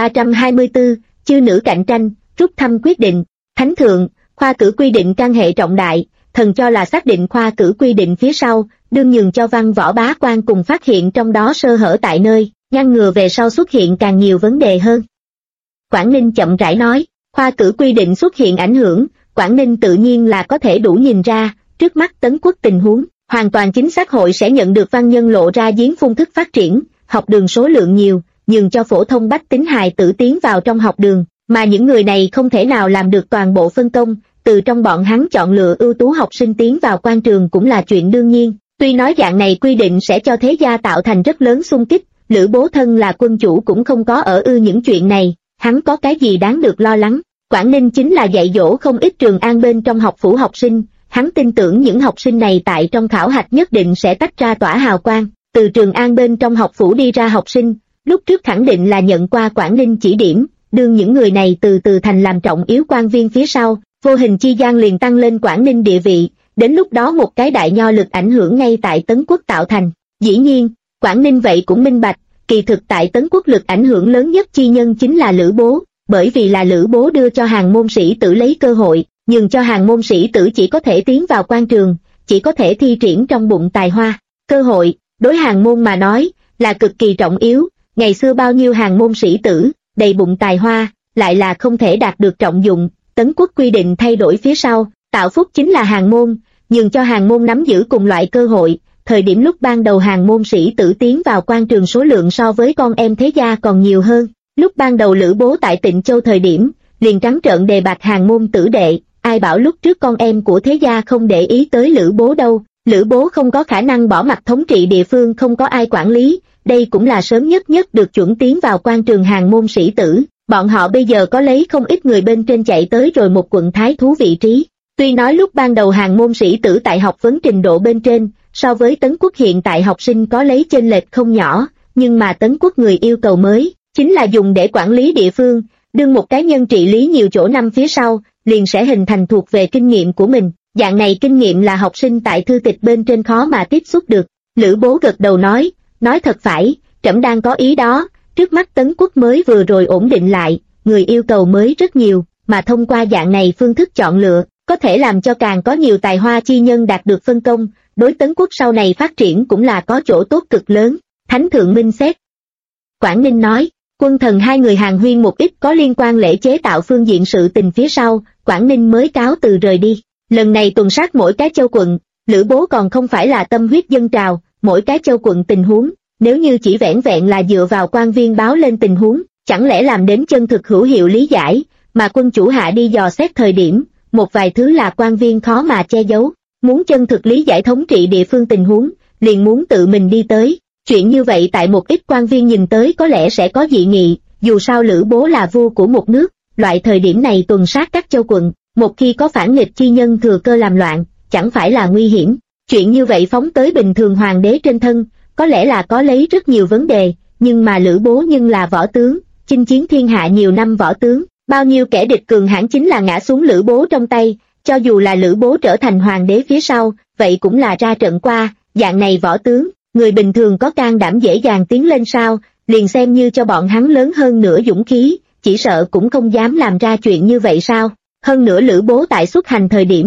3324, chư nữ cạnh tranh, rút thăm quyết định, Thánh Thượng, khoa cử quy định căn hệ trọng đại, thần cho là xác định khoa cử quy định phía sau, đương nhường cho văn võ bá quan cùng phát hiện trong đó sơ hở tại nơi, ngăn ngừa về sau xuất hiện càng nhiều vấn đề hơn. Quảng Ninh chậm rãi nói, khoa cử quy định xuất hiện ảnh hưởng, Quảng Ninh tự nhiên là có thể đủ nhìn ra, trước mắt Tấn Quốc tình huống, hoàn toàn chính xác hội sẽ nhận được văn nhân lộ ra giếng phun thức phát triển, học đường số lượng nhiều, nhường cho phổ thông bách tính hài tử tiến vào trong học đường, mà những người này không thể nào làm được toàn bộ phân công, từ trong bọn hắn chọn lựa ưu tú học sinh tiến vào quan trường cũng là chuyện đương nhiên. Tuy nói dạng này quy định sẽ cho thế gia tạo thành rất lớn xung kích, Lữ Bố thân là quân chủ cũng không có ở những chuyện này, hắn có cái gì đáng được lo lắng. Quảng Ninh chính là dạy dỗ không ít Trường An bên trong học phủ học sinh, hắn tin tưởng những học sinh này tại trong khảo hạch nhất định sẽ tách ra tỏa hào quang. Từ Trường An bên trong học phủ đi ra học sinh, lúc trước khẳng định là nhận qua Quảng Ninh chỉ điểm, đương những người này từ từ thành làm trọng yếu quan viên phía sau, vô hình chi gian liền tăng lên Quảng Ninh địa vị, đến lúc đó một cái đại nho lực ảnh hưởng ngay tại Tấn Quốc tạo thành. Dĩ nhiên, Quảng Ninh vậy cũng minh bạch, kỳ thực tại Tấn Quốc lực ảnh hưởng lớn nhất chi nhân chính là Lữ Bố, bởi vì là Lữ Bố đưa cho hàng môn sĩ tử lấy cơ hội, nhưng cho hàng môn sĩ tử chỉ có thể tiến vào quan trường, chỉ có thể thi triển trong bụng tài hoa. Cơ hội, đối hàng môn mà nói, là cực kỳ trọng yếu, ngày xưa bao nhiêu hàng môn sĩ tử, đầy bụng tài hoa, lại là không thể đạt được trọng dụng. Tấn Quốc quy định thay đổi phía sau, tạo phúc chính là hàng môn, nhường cho hàng môn nắm giữ cùng loại cơ hội. Thời điểm lúc ban đầu hàng môn sĩ tử tiến vào quan trường số lượng so với con em thế gia còn nhiều hơn. Lúc ban đầu Lữ Bố tại Tịnh Châu thời điểm, liền trắng trợn đề bạt hàng môn tử đệ, ai bảo lúc trước con em của thế gia không để ý tới Lữ Bố đâu. Lữ Bố không có khả năng bỏ mặc thống trị địa phương không có ai quản lý, đây cũng là sớm nhất được chuẩn tiến vào quan trường hàng môn sĩ tử. Bọn họ bây giờ có lấy không ít người bên trên chạy tới rồi một quận thái thú vị trí. Tuy nói lúc ban đầu hàng môn sĩ tử tại học vấn trình độ bên trên, so với Tấn Quốc hiện tại học sinh có lấy chênh lệch không nhỏ, nhưng mà Tấn Quốc người yêu cầu mới, chính là dùng để quản lý địa phương, đương một cá nhân trị lý nhiều chỗ năm phía sau, liền sẽ hình thành thuộc về kinh nghiệm của mình. Dạng này kinh nghiệm là học sinh tại thư tịch bên trên khó mà tiếp xúc được. Lữ Bố gật đầu nói thật phải, trẫm đang có ý đó. Trước mắt Tấn Quốc mới vừa rồi ổn định lại, người yêu cầu mới rất nhiều, mà thông qua dạng này phương thức chọn lựa, có thể làm cho càng có nhiều tài hoa chi nhân đạt được phân công, đối Tấn Quốc sau này phát triển cũng là có chỗ tốt cực lớn. Thánh thượng minh xét. Quảng Ninh nói, quân thần hai người hàn huyên một ít có liên quan lễ chế tạo phương diện sự tình phía sau, Quảng Ninh mới cáo từ rời đi. Lần này tuần sát mỗi cái châu quận, Lữ Bố còn không phải là tâm huyết dân trào, mỗi cái châu quận tình huống, nếu như chỉ vẻn vẹn là dựa vào quan viên báo lên tình huống, chẳng lẽ làm đến chân thực hữu hiệu lý giải, mà quân chủ hạ đi dò xét thời điểm, một vài thứ là quan viên khó mà che giấu, muốn chân thực lý giải thống trị địa phương tình huống, liền muốn tự mình đi tới. Chuyện như vậy tại một ít quan viên nhìn tới có lẽ sẽ có dị nghị, dù sao Lữ Bố là vua của một nước, loại thời điểm này tuần sát các châu quận, một khi có phản nghịch chi nhân thừa cơ làm loạn, chẳng phải là nguy hiểm. Chuyện như vậy phóng tới bình thường hoàng đế trên thân, có lẽ là có lấy rất nhiều vấn đề, nhưng mà Lữ Bố nhưng là võ tướng, chinh chiến thiên hạ nhiều năm võ tướng, bao nhiêu kẻ địch cường hãn chính là ngã xuống Lữ Bố trong tay, cho dù là Lữ Bố trở thành hoàng đế phía sau, vậy cũng là ra trận qua, dạng này võ tướng, người bình thường có can đảm dễ dàng tiến lên sao, liền xem như cho bọn hắn lớn hơn nữa dũng khí, chỉ sợ cũng không dám làm ra chuyện như vậy sao. Hơn nữa Lữ Bố tại xuất hành thời điểm,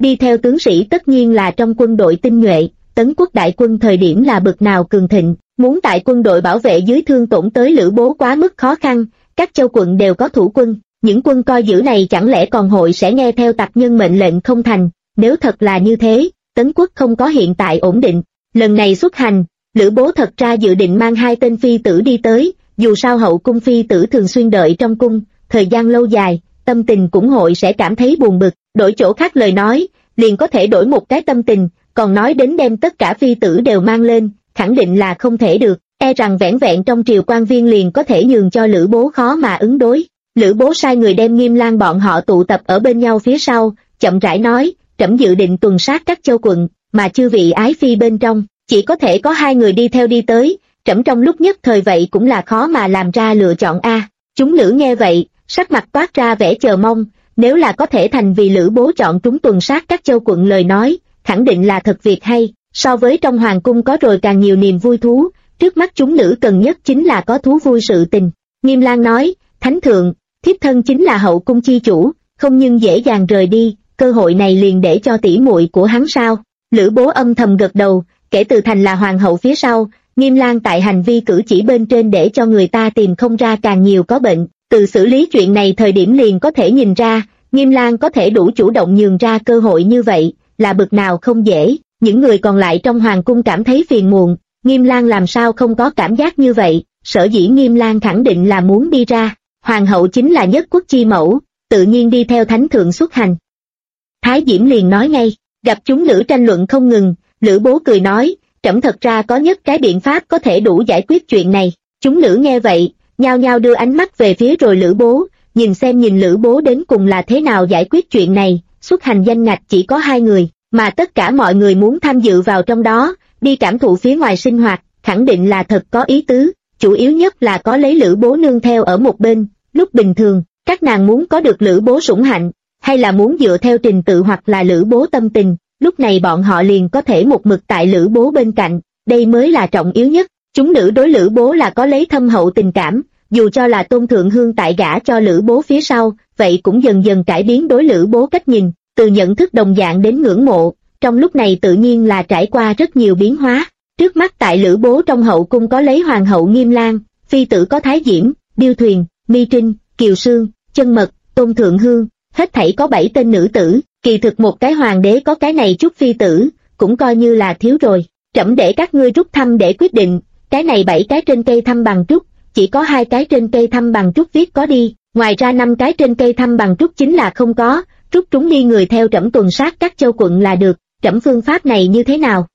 đi theo tướng sĩ tất nhiên là trong quân đội tinh nhuệ, Tấn quốc đại quân thời điểm là bực nào cường thịnh, muốn tại quân đội bảo vệ dưới thương tổn tới Lữ Bố quá mức khó khăn, các châu quận đều có thủ quân, những quân coi giữ này chẳng lẽ còn hội sẽ nghe theo tặc nhân mệnh lệnh không thành, nếu thật là như thế, Tấn quốc không có hiện tại ổn định. Lần này xuất hành, Lữ Bố thật ra dự định mang 2 tên phi tử đi tới, dù sao hậu cung phi tử thường xuyên đợi trong cung, thời gian lâu dài, tâm tình cũng hội sẽ cảm thấy buồn bực, đổi chỗ khác lời nói, liền có thể đổi một cái tâm tình, còn nói đến đem tất cả phi tử đều mang lên, khẳng định là không thể được, e rằng vẻn vẹn trong triều quan viên liền có thể nhường cho Lữ Bố khó mà ứng đối. Lữ Bố sai người đem Nghiêm Lang bọn họ tụ tập ở bên nhau phía sau, chậm rãi nói, trẫm dự định tuần sát các châu quận, mà chư vị ái phi bên trong, chỉ có thể có 2 người đi theo đi tới, trẫm trong lúc nhất thời vậy cũng là khó mà làm ra lựa chọn a. Chúng nữ nghe vậy, sắc mặt toát ra vẻ chờ mong, nếu là có thể thành vì Lữ Bố chọn chúng tuần sát các châu quận lời nói, khẳng định là thật việc hay, so với trong hoàng cung có rồi càng nhiều niềm vui thú, trước mắt chúng nữ cần nhất chính là có thú vui sự tình. Nghiêm Lang nói, Thánh thượng, thiếp thân chính là hậu cung chi chủ, không nhưng dễ dàng rời đi, cơ hội này liền để cho tỷ muội của hắn sao? Lữ Bố âm thầm gật đầu, kể từ thành là hoàng hậu phía sau, Nghiêm Lang tại hành vi cử chỉ bên trên để cho người ta tìm không ra càng nhiều có bệnh, từ xử lý chuyện này thời điểm liền có thể nhìn ra, Nghiêm Lang có thể đủ chủ động nhường ra cơ hội như vậy, là bực nào không dễ. Những người còn lại trong hoàng cung cảm thấy phiền muộn, Nghiêm Lang làm sao không có cảm giác như vậy, sở dĩ Nghiêm Lang khẳng định là muốn đi ra, hoàng hậu chính là nhất quốc chi mẫu, tự nhiên đi theo thánh thượng xuất hành. Thái Diễm liền nói ngay, gặp chúng nữ tranh luận không ngừng, Lữ Bố cười nói, trẫm thật ra có nhất cái biện pháp có thể đủ giải quyết chuyện này. Chúng nữ nghe vậy, nhao nhao đưa ánh mắt về phía rồi Lữ Bố, nhìn Lữ Bố đến cùng là thế nào giải quyết chuyện này. Xuất hành danh ngạch chỉ có 2 người, mà tất cả mọi người muốn tham dự vào trong đó, đi cảm thụ phía ngoài sinh hoạt, khẳng định là thật có ý tứ, chủ yếu nhất là có lấy Lữ Bố nương theo ở một bên. Lúc bình thường, các nàng muốn có được Lữ Bố sủng hạnh, hay là muốn dựa theo trình tự hoặc là Lữ Bố tâm tình, lúc này bọn họ liền có thể một mực tại Lữ Bố bên cạnh, đây mới là trọng yếu nhất. Chúng nữ đối Lữ Bố là có lấy thâm hậu tình cảm, dù cho là Tôn Thượng Hương tại gả cho Lữ Bố phía sau, vậy cũng dần dần cải biến đối Lữ Bố cách nhìn, từ nhận thức đồng dạng đến ngưỡng mộ, trong lúc này tự nhiên là trải qua rất nhiều biến hóa. Trước mắt tại Lữ Bố trong hậu cung có lấy hoàng hậu Nghiêm Lang, phi tử có Thái Diễm, Điêu Thuyền, Mi Trinh, Kiều Sương, Chân Mật, Tôn Thượng Hương, hết thảy có 7 tên nữ tử, kỳ thực một cái hoàng đế có cái này chút phi tử, cũng coi như là thiếu rồi. Trẫm để các ngươi rút thăm để quyết định, cái này 7 cái trên cây thăm bằng trúc, chỉ có 2 cái trên cây thăm bằng trúc viết có đi, ngoài ra 5 cái trên cây thăm bằng trúc chính là không có, rút trúng đi người theo trẫm tuần sát các châu quận là được, trẫm phương pháp này như thế nào?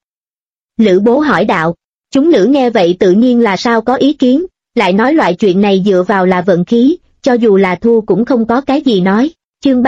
Lữ Bố hỏi đạo, chúng nữ nghe vậy tự nhiên là sao có ý kiến, lại nói loại chuyện này dựa vào là vận khí, cho dù là thua cũng không có cái gì nói. Chương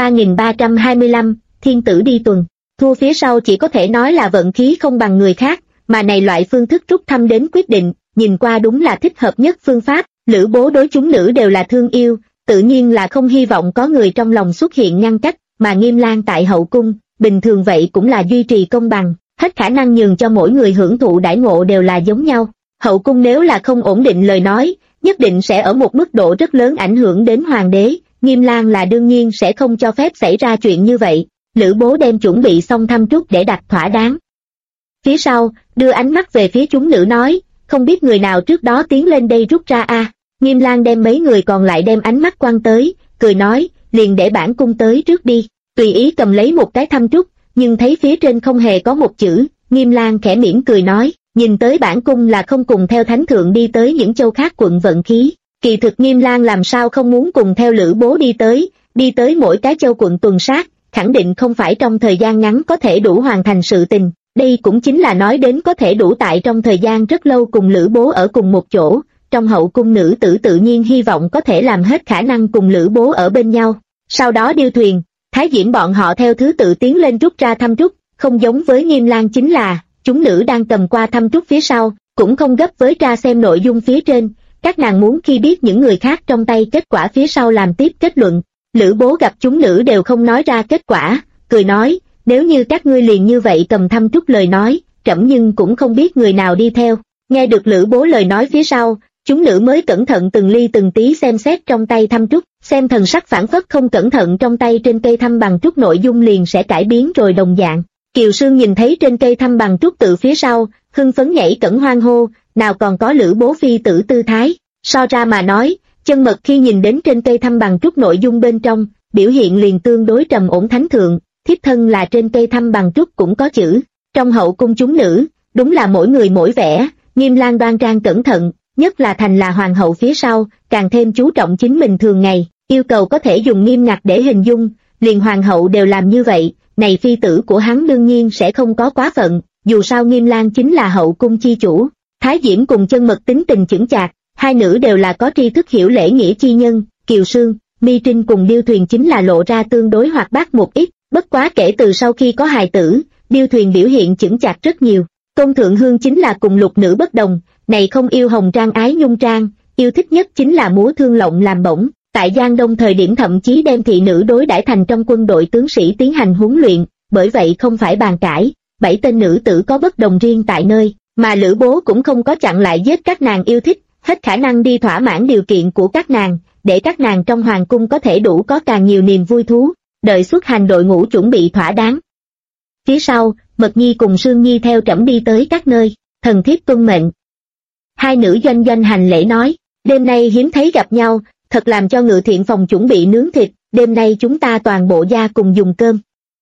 3325, thiên tử đi tuần, thua phía sau chỉ có thể nói là vận khí không bằng người khác, mà này loại phương thức rút thăm đến quyết định, nhìn qua đúng là thích hợp nhất phương pháp. Lữ Bố đối chúng nữ đều là thương yêu, tự nhiên là không hy vọng có người trong lòng xuất hiện ngăn cách, mà Nghiêm Lang tại hậu cung, bình thường vậy cũng là duy trì công bằng, hết khả năng nhường cho mỗi người hưởng thụ đãi ngộ đều là giống nhau. Hậu cung nếu là không ổn định lời nói, nhất định sẽ ở một mức độ rất lớn ảnh hưởng đến hoàng đế, Nghiêm Lang là đương nhiên sẽ không cho phép xảy ra chuyện như vậy. Lữ Bố đem chuẩn bị xong thăm trúc để đặt thỏa đáng. Phía sau, đưa ánh mắt về phía chúng nữ nói, không biết người nào trước đó tiến lên đây rút ra a. Nghiêm Lang đem mấy người còn lại đem ánh mắt quăng tới, cười nói, liền để bản cung tới trước đi, tùy ý cầm lấy một cái thăm trúc, nhưng thấy phía trên không hề có một chữ, Nghiêm Lang khẽ mỉm cười nói, nhìn tới bản cung là không cùng theo thánh thượng đi tới những châu khác quận vận khí. Kỳ thực Nghiêm Lang làm sao không muốn cùng theo Lữ Bố đi tới mỗi cái châu quận tuần sát, khẳng định không phải trong thời gian ngắn có thể đủ hoàn thành sự tình, đây cũng chính là nói đến có thể đủ tại trong thời gian rất lâu cùng Lữ Bố ở cùng một chỗ, trong hậu cung nữ tử tự nhiên hy vọng có thể làm hết khả năng cùng Lữ Bố ở bên nhau. Sau đó Điêu Thuyền, Thái Diễm bọn họ theo thứ tự tiến lên rút ra thăm trúc, không giống với Nghiêm Lang chính là, chúng nữ đang cầm qua thăm trúc phía sau, cũng không gấp với tra xem nội dung phía trên, các nàng muốn khi biết những người khác trong tay kết quả phía sau làm tiếp kết luận. Lữ Bố gặp chúng nữ đều không nói ra kết quả, cười nói, nếu như các ngươi liền như vậy cầm thăm trúc lời nói, trẫm nhưng cũng không biết người nào đi theo. Nghe được Lữ Bố lời nói phía sau, chúng nữ mới cẩn thận từng ly từng tí xem xét trong tay thăm trúc, xem thần sắc phảng phất không cẩn thận trong tay trên cây thăm bằng trúc nội dung liền sẽ cải biến rồi đồng dạng. Kiều Sương nhìn thấy trên cây thăm bằng trúc tự phía sau, hưng phấn nhảy cẫng hoan hô, nào còn có Lữ Bố phi tử tư thái. So ra mà nói, Chân Mật khi nhìn đến trên cây thăm bằng trúc nội dung bên trong, biểu hiện liền tương đối trầm ổn thánh thượng, thiếp thân là trên cây thăm bằng trúc cũng có chữ. Trong hậu cung chúng nữ, đúng là mỗi người mỗi vẻ, nghiêm lang đoan trang cẩn thận, nhất là thành là hoàng hậu phía sau, càng thêm chú trọng chính mình thường ngày, yêu cầu có thể dùng nghiêm ngặt để hình dung, liền hoàng hậu đều làm như vậy, này phi tử của hắn đương nhiên sẽ không có quá phận, dù sao Nghiêm Lang chính là hậu cung chi chủ. Thái Diễm cùng Chân Mật tính tình chững chạc, hai nữ đều là có tri thức hiểu lễ nghĩa chi nhân, Kiều Sương, Mi Trinh cùng Điêu Thuyền chính là lộ ra tương đối hoạt bát một ít, bất quá kể từ sau khi có hài tử, Điêu Thuyền biểu hiện chững chạc rất nhiều. Tôn Thượng Hương chính là cùng lục nữ bất đồng, này không yêu hồng trang ái nhung trang, yêu thích nhất chính là múa thương lộng làm bổng. Tại Giang Đông thời điểm thậm chí đem thị nữ đối đãi thành trong quân đội tướng sĩ tiến hành huấn luyện, bởi vậy không phải bàn cãi, 7 tên nữ tử có bất đồng riêng tại nơi, mà Lữ Bố cũng không có chặn lại giết các nàng yêu thích, hết khả năng đi thỏa mãn điều kiện của các nàng, để các nàng trong hoàng cung có thể đủ có càng nhiều niềm vui thú, đợi xuất hành đội ngũ chuẩn bị thỏa đáng. Phía sau, Mật Nhi cùng Sương Nhi theo trẫm đi tới các nơi, thần thiếp tuân mệnh. Hai nữ doanh doanh hành lễ nói, đêm nay hiếm thấy gặp nhau, thật làm cho Ngự Thiện phòng chuẩn bị nướng thịt, đêm nay chúng ta toàn bộ gia cùng dùng cơm.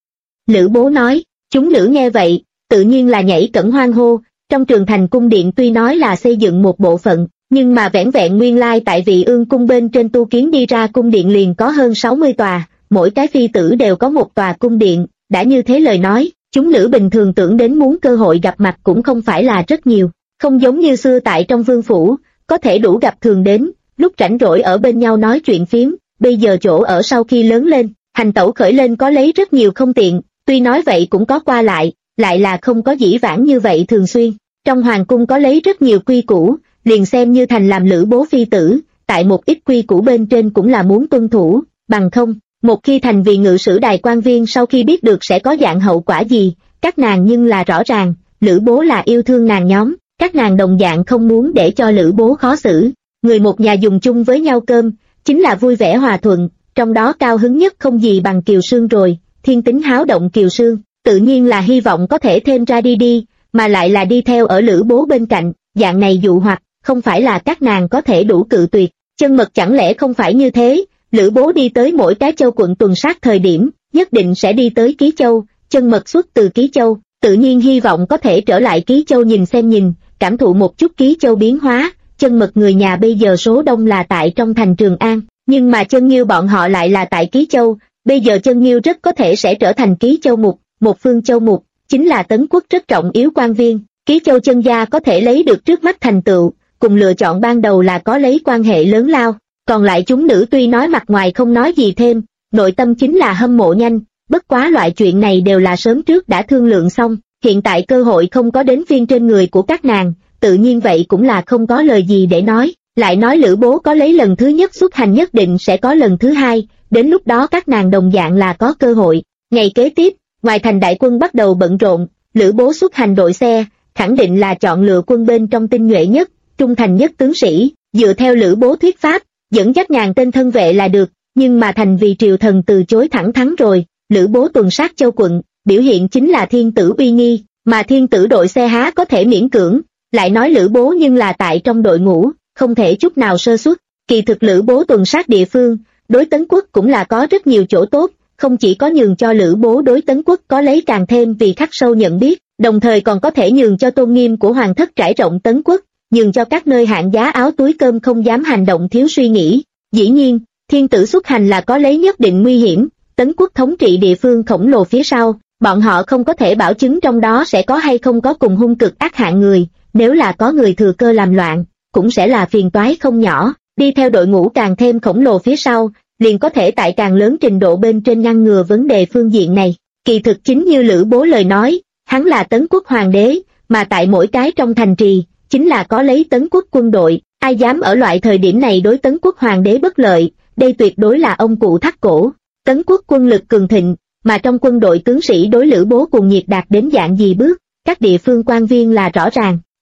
Lữ Bố nói, chúng nữ nghe vậy, tự nhiên là nhảy cẫng hoan hô, trong Trường Thành cung điện tuy nói là xây dựng một bộ phận, nhưng mà vẻn vẹn nguyên lai tại Vị Ương cung bên trên tu kiến đi ra cung điện liền có hơn 60 tòa, mỗi cái phi tử đều có một tòa cung điện, đã như thế lời nói, chúng nữ bình thường tưởng đến muốn cơ hội gặp mặt cũng không phải là rất nhiều, không giống như xưa tại trong vương phủ, có thể đủ gặp thường đến, lúc rảnh rỗi ở bên nhau nói chuyện phiếm, bây giờ chỗ ở sau khi lớn lên, hành tẩu khởi lên có lấy rất nhiều không tiện, tuy nói vậy cũng có qua lại là không có dĩ vãng như vậy thường xuyên. Trong hoàng cung có lấy rất nhiều quy củ, liền xem như thành làm Lữ Bố phi tử, tại một ít quy củ bên trên cũng là muốn tuân thủ, bằng không, một khi thành vì ngự sử đài quan viên sau khi biết được sẽ có dạng hậu quả gì, các nàng nhưng là rõ ràng, Lữ Bố là yêu thương nàng nhóm, các nàng đồng dạng không muốn để cho Lữ Bố khó xử. Người một nhà dùng chung với nhau cơm, chính là vui vẻ hòa thuận, trong đó cao hứng nhất không gì bằng Kiều Sương rồi, thiên tính háo động Kiều Sương, tự nhiên là hy vọng có thể thêm ra đi, mà lại là đi theo ở Lữ Bố bên cạnh, dạng này dụ hoặc, không phải là các nàng có thể đủ cự tuyệt. Chân Mật chẳng lẽ không phải như thế, Lữ Bố đi tới mỗi cái châu quận tuần sát thời điểm, nhất định sẽ đi tới Ký Châu, Chân Mật xuất từ Ký Châu, tự nhiên hy vọng có thể trở lại Ký Châu nhìn, cảm thụ một chút Ký Châu biến hóa. Chân Mật người nhà bây giờ số đông là tại trong thành Trường An, nhưng mà Chân Nghiêu bọn họ lại là tại Ký Châu, bây giờ Chân Nghiêu rất có thể sẽ trở thành Ký Châu mục, một phương châu mục, chính là Tấn Quốc rất trọng yếu quan viên, Ký Châu Chân gia có thể lấy được trước mắt thành tựu, cùng lựa chọn ban đầu là có lấy quan hệ lớn lao, còn lại chúng nữ tuy nói mặt ngoài không nói gì thêm, nội tâm chính là hâm mộ nhanh, bất quá loại chuyện này đều là sớm trước đã thương lượng xong, hiện tại cơ hội không có đến phiên trên người của các nàng, tự nhiên vậy cũng là không có lời gì để nói, lại nói Lữ Bố có lấy lần thứ nhất xuất hành nhất định sẽ có lần thứ hai, đến lúc đó các nàng đồng dạng là có cơ hội. Ngày kế tiếp, ngoài thành đại quân bắt đầu bận rộn, Lữ Bố xuất hành đội xe, khẳng định là chọn lựa quân bên trong tinh nhuệ nhất, trung thành nhất tướng sĩ, dựa theo Lữ Bố thuyết pháp, dẫn dắt ngàn tên thân vệ là được, nhưng mà thành vì triều thần từ chối thẳng thắn rồi, Lữ Bố tuần sát châu quận, biểu hiện chính là thiên tử uy nghi, mà thiên tử đội xe há có thể miễn cưỡng, lại nói Lữ Bố nhưng là tại trong đội ngũ, không thể chút nào sơ suất, kỳ thực Lữ Bố tuần sát địa phương, đối Tấn Quốc cũng là có rất nhiều chỗ tốt, không chỉ có nhường cho Lữ Bố đối Tấn Quốc có lấy càng thêm vì khắc sâu nhận biết, đồng thời còn có thể nhường cho tôn nghiêm của hoàng thất trải rộng Tấn Quốc, nhường cho các nơi hạng giá áo túi cơm không dám hành động thiếu suy nghĩ. Dĩ nhiên, thiên tử xuất hành là có lấy nhất định nguy hiểm, Tấn Quốc thống trị địa phương khổng lồ phía sau, bọn họ không có thể bảo chứng trong đó sẽ có hay không có cùng hung cực ác hạng người, nếu là có người thừa cơ làm loạn, cũng sẽ là phiền toái không nhỏ, đi theo đội ngũ càng thêm khổng lồ phía sau, liền có thể tại càng lớn trình độ bên trên ngăn ngừa vấn đề phương diện này. Kỳ thực chính như Lữ Bố lời nói, hắn là Tấn Quốc hoàng đế, mà tại mỗi cái trong thành trì, chính là có lấy Tấn Quốc quân đội, ai dám ở loại thời điểm này đối Tấn Quốc hoàng đế bất lợi, đây tuyệt đối là ông cụ thắt cổ. Tấn Quốc quân lực cường thịnh, mà trong quân đội tướng sĩ đối Lữ Bố cùng nhiệt đạt đến dạng gì bước, các địa phương quan viên là rõ ràng,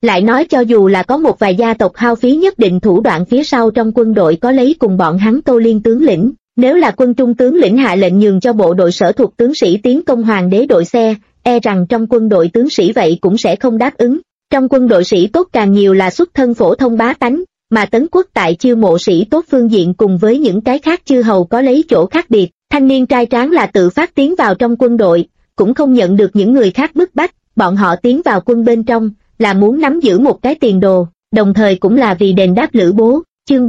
Lại nói cho dù là có một vài gia tộc hao phí nhất định thủ đoạn phía sau trong quân đội có lấy cùng bọn hắn Tô Liên tướng lĩnh, nếu là quân trung tướng lĩnh hạ lệnh nhường cho bộ đội sở thuộc tướng sĩ tiến công hoàng đế đội xe, e rằng trong quân đội tướng sĩ vậy cũng sẽ không đáp ứng. Trong quân đội sĩ tốt càng nhiều là xuất thân phổ thông bá tánh, mà Tấn Quốc tại chiêu mộ sĩ tốt phương diện cùng với những cái khác chư hầu có lấy chỗ khác biệt. Thanh niên trai tráng là tự phát tiến vào trong quân đội, cũng không nhận được những người khác bức bách, bọn họ tiến vào quân bên trong là muốn nắm giữ một cái tiền đồ, đồng thời cũng là vì đền đáp Lữ Bố. Chương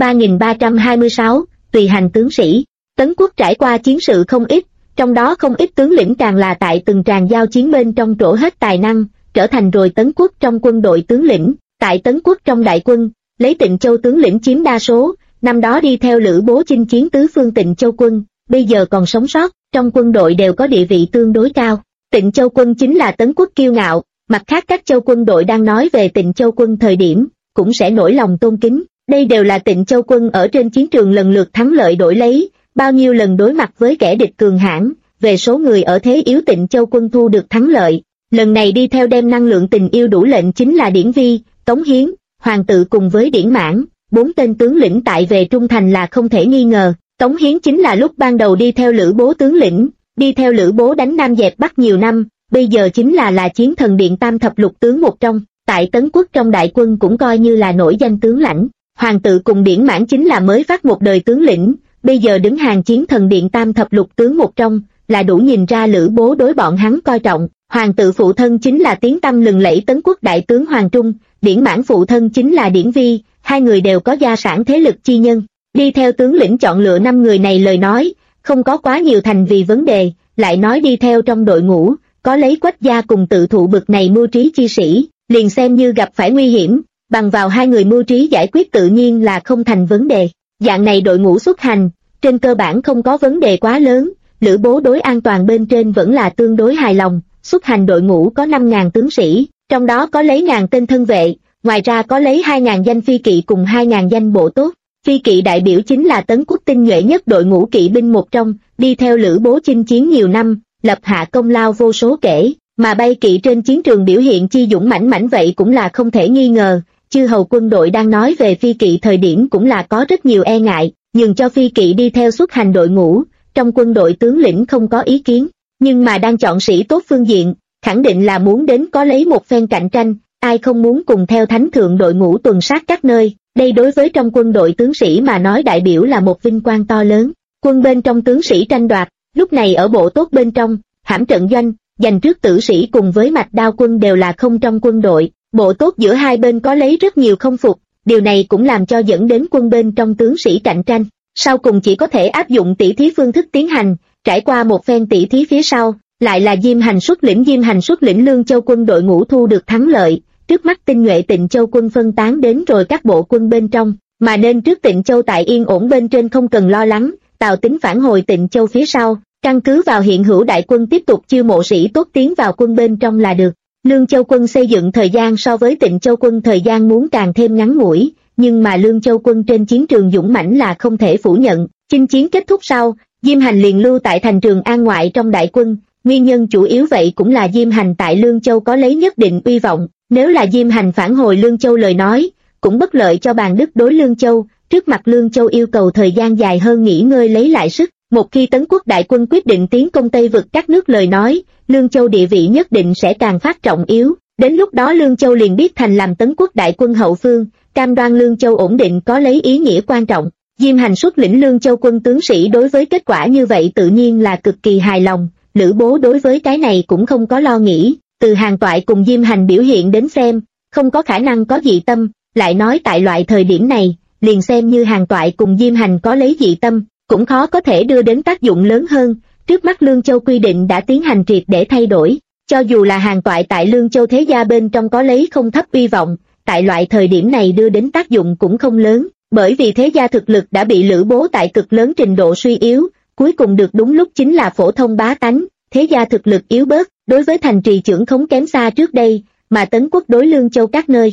3326, tùy hành tướng sĩ. Tấn Quốc trải qua chiến sự không ít, trong đó không ít tướng lĩnh càng là tại từng tràng giao chiến bên trong trổ hết tài năng, trở thành rồi Tấn Quốc trong quân đội tướng lĩnh. Tại Tấn Quốc trong đại quân, lấy Tịnh Châu tướng lĩnh chiếm đa số, năm đó đi theo Lữ Bố chinh chiến tứ phương Tịnh Châu quân, bây giờ còn sống sót, trong quân đội đều có địa vị tương đối cao. Tịnh Châu quân chính là Tấn Quốc kiêu ngạo, mặt khác các châu quân đội đang nói về Tịnh Châu quân thời điểm, cũng sẽ nổi lòng tôn kính. Đây đều là Tịnh Châu quân ở trên chiến trường lần lượt thắng lợi đổi lấy, bao nhiêu lần đối mặt với kẻ địch cường hãn, về số người ở thế yếu Tịnh Châu quân thu được thắng lợi. Lần này đi theo đem năng lượng tình yêu đủ lệnh chính là Điển Vi, Tống Hiến, Hoàng Tự cùng với Điển Mãn, 4 tên tướng lĩnh tại về trung thành là không thể nghi ngờ. Tống Hiến chính là lúc ban đầu đi theo Lữ Bố tướng lĩnh, đi theo Lữ Bố đánh Nam dẹp Bắc nhiều năm, bây giờ chính là chiến thần điện tam thập lục tướng một trong, tại Tấn Quốc trong đại quân cũng coi như là nổi danh tướng lãnh. Hoàng Tự cùng Điển Mãn chính là mới phát một đời tướng lĩnh, bây giờ đứng hàng chiến thần điện tam thập lục tướng một trong, là đủ nhìn ra Lữ Bố đối bọn hắn coi trọng. Hoàng Tự phụ thân chính là tiếng tăm lừng lẫy Tấn Quốc đại tướng Hoàng Trung, Điển Mãn phụ thân chính là Điển Vi, hai người đều có gia sản thế lực chi nhân. Đi theo tướng lĩnh chọn lựa 5 người này lời nói, không có quá nhiều thành vì vấn đề, lại nói đi theo trong đội ngũ, có lấy Quách gia cùng Tự Thụ bực này mưu trí chi sĩ, liền xem như gặp phải nguy hiểm, bằng vào hai người mưu trí giải quyết tự nhiên là không thành vấn đề. Dạng này đội ngũ xuất hành, trên cơ bản không có vấn đề quá lớn, Lữ Bố đối an toàn bên trên vẫn là tương đối hài lòng. Xuất hành đội ngũ có 5.000 tướng sĩ, trong đó có lấy 1.000 tên thân vệ, ngoài ra có lấy 2.000 danh phi kỵ cùng 2.000 danh bộ tốt. Phi kỵ đại biểu chính là Tấn Quốc tinh nhuệ nhất đội ngũ kỵ binh một trong, đi theo Lữ Bố chinh chiến nhiều năm, lập hạ công lao vô số kể, mà bay kỵ trên chiến trường biểu hiện chi dũng mãnh vậy cũng là không thể nghi ngờ. Chư hầu quân đội đang nói về phi kỵ thời điểm cũng là có rất nhiều e ngại, nhường cho phi kỵ đi theo xuất hành đội ngũ, trong quân đội tướng lĩnh không có ý kiến. Nhưng mà đang chọn sĩ tốt phương diện, khẳng định là muốn đến có lấy một phen cạnh tranh, ai không muốn cùng theo thánh thượng đội ngũ tuần sát các nơi, đây đối với trong quân đội tướng sĩ mà nói đại biểu là một vinh quang to lớn. Quân bên trong tướng sĩ tranh đoạt, lúc này ở bộ tốt bên trong, hãm trận doanh, giành trước tử sĩ cùng với mạch đao quân đều là không trong quân đội, bộ tốt giữa hai bên có lấy rất nhiều không phục, điều này cũng làm cho dẫn đến quân bên trong tướng sĩ cạnh tranh, sau cùng chỉ có thể áp dụng tỷ thí phương thức tiến hành. Trải qua một phen tỷ thí phía sau, lại là Diêm Hành xuất lĩnh Lương Châu quân đội ngũ thu được thắng lợi, trước mắt tinh nhuệ Tịnh Châu quân phân tán đến rồi các bộ quân bên trong, mà nên trước Tịnh Châu tại yên ổn bên trên không cần lo lắng, Tào Tính phản hồi Tịnh Châu phía sau, căn cứ vào hiện hữu đại quân tiếp tục chiêu mộ sĩ tốt tiến vào quân bên trong là được. Lương Châu quân xây dựng thời gian so với Tịnh Châu quân thời gian muốn càng thêm ngắn ngủi, nhưng mà Lương Châu quân trên chiến trường dũng mãnh là không thể phủ nhận. Chinh chiến kết thúc sau, Diêm Hành liền lưu tại thành Trường An ngoại trong đại quân, nguyên nhân chủ yếu vậy cũng là Diêm Hành tại Lương Châu có lấy nhất định uy vọng, nếu là Diêm Hành phản hồi Lương Châu lời nói, cũng bất lợi cho Bàn Đức đối Lương Châu, trước mặt Lương Châu yêu cầu thời gian dài hơn nghỉ ngơi lấy lại sức, một khi Tấn Quốc đại quân quyết định tiến công Tây vực các nước lời nói, Lương Châu địa vị nhất định sẽ càng phát trọng yếu, đến lúc đó Lương Châu liền biết thành làm Tấn Quốc đại quân hậu phương, cam đoan Lương Châu ổn định có lấy ý nghĩa quan trọng. Diêm Hành xuất lĩnh Lương Châu quân tướng sĩ đối với kết quả như vậy tự nhiên là cực kỳ hài lòng, Lữ Bố đối với cái này cũng không có lo nghĩ, từ Hàn Toại cùng Diêm Hành biểu hiện đến xem, không có khả năng có dị tâm, lại nói tại loại thời điểm này, liền xem như Hàn Toại cùng Diêm Hành có lấy dị tâm, cũng khó có thể đưa đến tác dụng lớn hơn, trước mắt Lương Châu quy định đã tiến hành triệt để thay đổi, cho dù là Hàn Toại tại Lương Châu thế gia bên trong có lấy không thấp uy vọng, tại loại thời điểm này đưa đến tác dụng cũng không lớn. Bởi vì thế gia thực lực đã bị Lữ Bố tại cực lớn trình độ suy yếu, cuối cùng được đúng lúc chính là phổ thông bá tánh, thế gia thực lực yếu bớt, đối với thành trì trưởng khống kém xa trước đây, mà Tấn Quốc đối Lương Châu các nơi.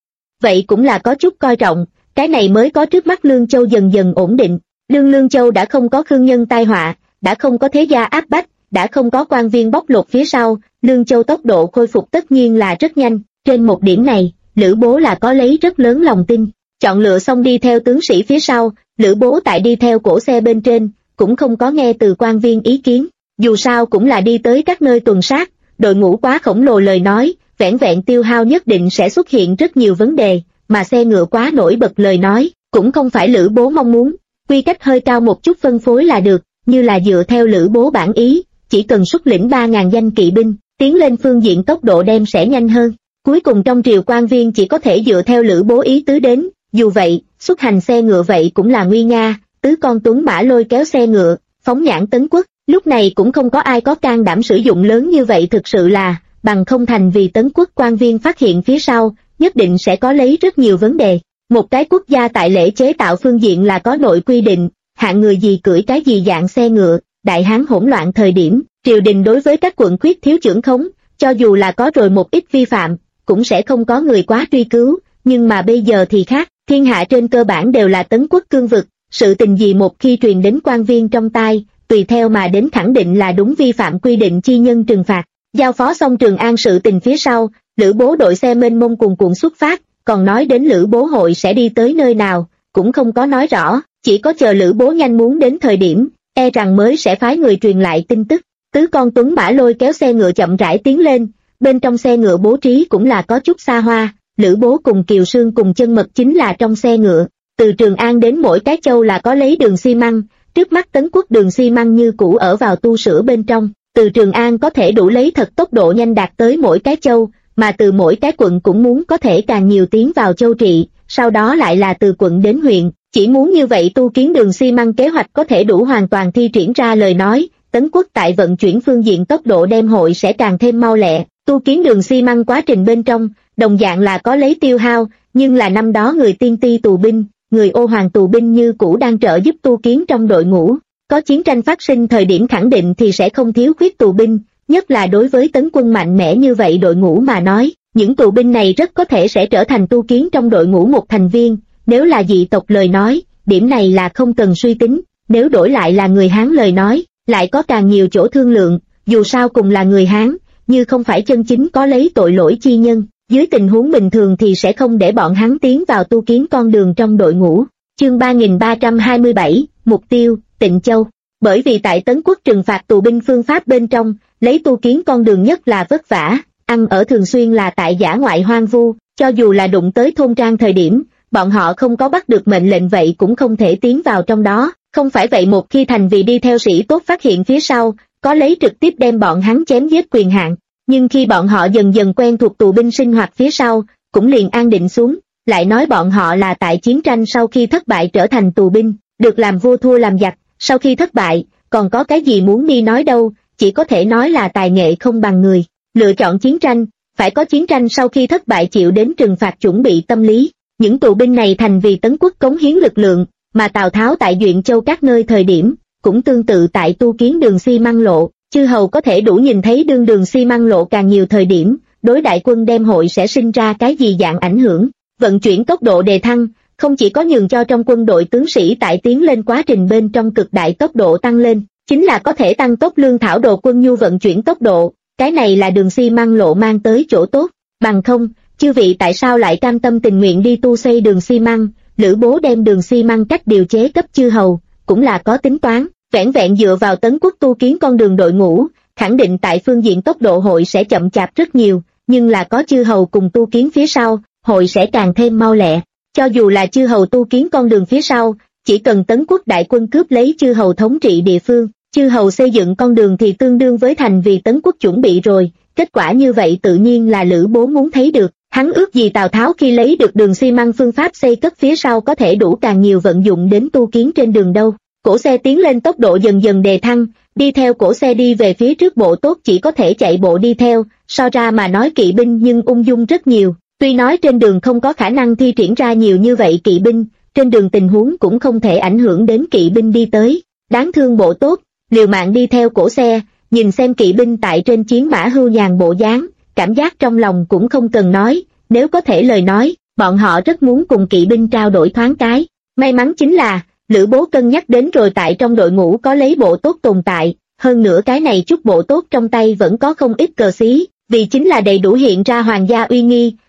Vậy cũng là có chút coi trọng, cái này mới có trước mắt Lương Châu dần dần ổn định, Lương Châu đã không có khương nhân tai họa, đã không có thế gia áp bách, đã không có quan viên bóc lột phía sau, Lương Châu tốc độ khôi phục tất nhiên là rất nhanh, trên một điểm này, Lữ Bố là có lấy rất lớn lòng tin. Chọn lựa xong đi theo tướng sĩ phía sau, Lữ Bố tại đi theo cổ xe bên trên, cũng không có nghe từ quan viên ý kiến. Dù sao cũng là đi tới các nơi tuần sát, đội ngũ quá khổng lồ lời nói, vẻn vẹn tiêu hao nhất định sẽ xuất hiện rất nhiều vấn đề, mà xe ngựa quá nổi bật lời nói, cũng không phải Lữ Bố mong muốn, quy cách hơi cao một chút phân phối là được, như là dựa theo Lữ Bố bản ý, chỉ cần xuất lĩnh 3.000 danh kỵ binh, tiến lên phương diện tốc độ đem sẽ nhanh hơn. Cuối cùng trong triều quan viên chỉ có thể dựa theo Lữ Bố ý tứ đến, dù vậy, xuất hành xe ngựa vậy cũng là nguy nga, tứ con tuấn mã lôi kéo xe ngựa, phóng nhãn Tấn Quốc, lúc này cũng không có ai có can đảm sử dụng lớn như vậy thực sự là, bằng không thành vì Tấn Quốc quan viên phát hiện phía sau, nhất định sẽ có lấy rất nhiều vấn đề. Một cái quốc gia tại lễ chế tạo phương diện là có nội quy định, hạng người gì cưỡi cái gì dạng xe ngựa, đại hán hỗn loạn thời điểm, triều đình đối với các quận khuyết thiếu chưởng khống, cho dù là có rồi một ít vi phạm, cũng sẽ không có người quá truy cứu, nhưng mà bây giờ thì khác, thiên hạ trên cơ bản đều là Tấn Quốc cương vực, sự tình gì một khi truyền đến quan viên trong tai, tùy theo mà đến khẳng định là đúng vi phạm quy định chi nhân trừng phạt. Giao phó xong Trường An sự tình phía sau, Lữ Bố đội xe mênh mông cuồn cuộn xuất phát, còn nói đến Lữ Bố hội sẽ đi tới nơi nào, cũng không có nói rõ, chỉ có chờ Lữ Bố nhanh muốn đến thời điểm, e rằng mới sẽ phái người truyền lại tin tức. Tứ con tuấn mã lôi kéo xe ngựa chậm rãi tiến lên, bên trong xe ngựa bố trí cũng là có chút xa hoa, Lữ Bố cùng Kiều Sương cùng Chân Mật chính là trong xe ngựa, từ Trường An đến mỗi cái châu là có lấy đường xi măng, trước mắt Tấn Quốc đường xi măng như cũ ở vào tu sửa bên trong, từ Trường An có thể đủ lấy thật tốc độ nhanh đạt tới mỗi cái châu, mà từ mỗi cái quận cũng muốn có thể càng nhiều tiến vào châu trị, sau đó lại là từ quận đến huyện, chỉ muốn như vậy tu kiến đường xi măng kế hoạch có thể đủ hoàn toàn thi triển ra lời nói, Tấn Quốc tại vận chuyển phương diện tốc độ đem hội sẽ càng thêm mau lẹ, tu kiến đường xi măng quá trình bên trong, đồng dạng là có lấy tiêu hao, nhưng là năm đó người tiên ti tù binh, người ô hoàng tù binh như cũ đang trợ giúp tu kiến trong đội ngũ, có chiến tranh phát sinh thời điểm khẳng định thì sẽ không thiếu khuyết tù binh, nhất là đối với tấn quân mạnh mẽ như vậy đội ngũ mà nói, những tù binh này rất có thể sẽ trở thành tu kiến trong đội ngũ một thành viên, nếu là dị tộc lời nói, điểm này là không cần suy tính, nếu đổi lại là người Hán lời nói, lại có càng nhiều chỗ thương lượng, dù sao cùng là người Hán, như không phải chân chính có lấy tội lỗi chi nhân, dưới tình huống bình thường thì sẽ không để bọn hắn tiến vào tu kiến con đường trong đội ngũ. Chương 3327, mục tiêu, Tịnh Châu. Bởi vì tại Tấn Quốc trừng phạt tù binh phương pháp bên trong, lấy tu kiến con đường nhất là vất vả, ăn ở thường xuyên là tại dã ngoại hoang vu, cho dù là đụng tới thôn trang thời điểm, bọn họ không có bắt được mệnh lệnh vậy cũng không thể tiến vào trong đó, không phải vậy một khi thành vì đi theo sĩ tốt phát hiện phía sau, có lấy trực tiếp đem bọn hắn chém giết quyền hạn, nhưng khi bọn họ dần dần quen thuộc tù binh sinh hoạt phía sau, cũng liền an định xuống, lại nói bọn họ là tại chiến tranh sau khi thất bại trở thành tù binh, được làm vua thua làm giặc, sau khi thất bại, còn có cái gì muốn đi nói đâu, chỉ có thể nói là tài nghệ không bằng người, lựa chọn chiến tranh, phải có chiến tranh sau khi thất bại chịu đến trừng phạt chuẩn bị tâm lý, những tù binh này thành vì Tấn Quốc cống hiến lực lượng, mà Tào Tháo tại Duyện Châu các nơi thời điểm, cũng tương tự tại tu kiến đường xi măng lộ, chư hầu có thể đủ nhìn thấy đường xi măng lộ càng nhiều thời điểm, đối đại quân đem hội sẽ sinh ra cái gì dạng ảnh hưởng, vận chuyển tốc độ đề thăng, không chỉ có nhường cho trong quân đội tướng sĩ tại tiến lên quá trình bên trong cực đại tốc độ tăng lên, chính là có thể tăng tốc lương thảo đồ quân nhu vận chuyển tốc độ, cái này là đường xi măng lộ mang tới chỗ tốt, bằng không, chư vị tại sao lại cam tâm tình nguyện đi tu xây đường xi măng, Lữ Bố đem đường xi măng cách điều chế cấp chư hầu, cũng là có tính toán, vẻn vẹn dựa vào Tấn Quốc tu kiến con đường đội ngũ, khẳng định tại phương diện tốc độ hội sẽ chậm chạp rất nhiều, nhưng là có chư hầu cùng tu kiến phía sau, hội sẽ càng thêm mau lẹ. Cho dù là chư hầu tu kiến con đường phía sau, chỉ cần Tấn Quốc đại quân cướp lấy chư hầu thống trị địa phương, chư hầu xây dựng con đường thì tương đương với thành vì Tấn Quốc chuẩn bị rồi, kết quả như vậy tự nhiên là Lữ Bố muốn thấy được, hắn ước gì Tào Tháo khi lấy được đường xi măng phương pháp xây cất phía sau có thể đủ càng nhiều vận dụng đến tu kiến trên đường đâu. Cổ xe tiến lên tốc độ dần dần đề thăng, đi theo cổ xe đi về phía trước bộ tốt chỉ có thể chạy bộ đi theo, so ra mà nói kỵ binh nhưng ung dung rất nhiều. Tuy nói trên đường không có khả năng thi triển ra nhiều như vậy kỵ binh, trên đường tình huống cũng không thể ảnh hưởng đến kỵ binh đi tới. Đáng thương bộ tốt, liều mạng đi theo cổ xe, nhìn xem kỵ binh tại trên chiến mã hưu nhàn bộ dáng, cảm giác trong lòng cũng không cần nói, nếu có thể lời nói, bọn họ rất muốn cùng kỵ binh trao đổi thoáng cái. May mắn chính là, Lữ Bố cân nhắc đến rồi tại trong đội ngũ có lấy bộ tốt tồn tại, hơn nữa cái này chút bộ tốt trong tay vẫn có không ít cờ xí, vì chính là đầy đủ hiện ra hoàng gia uy nghi,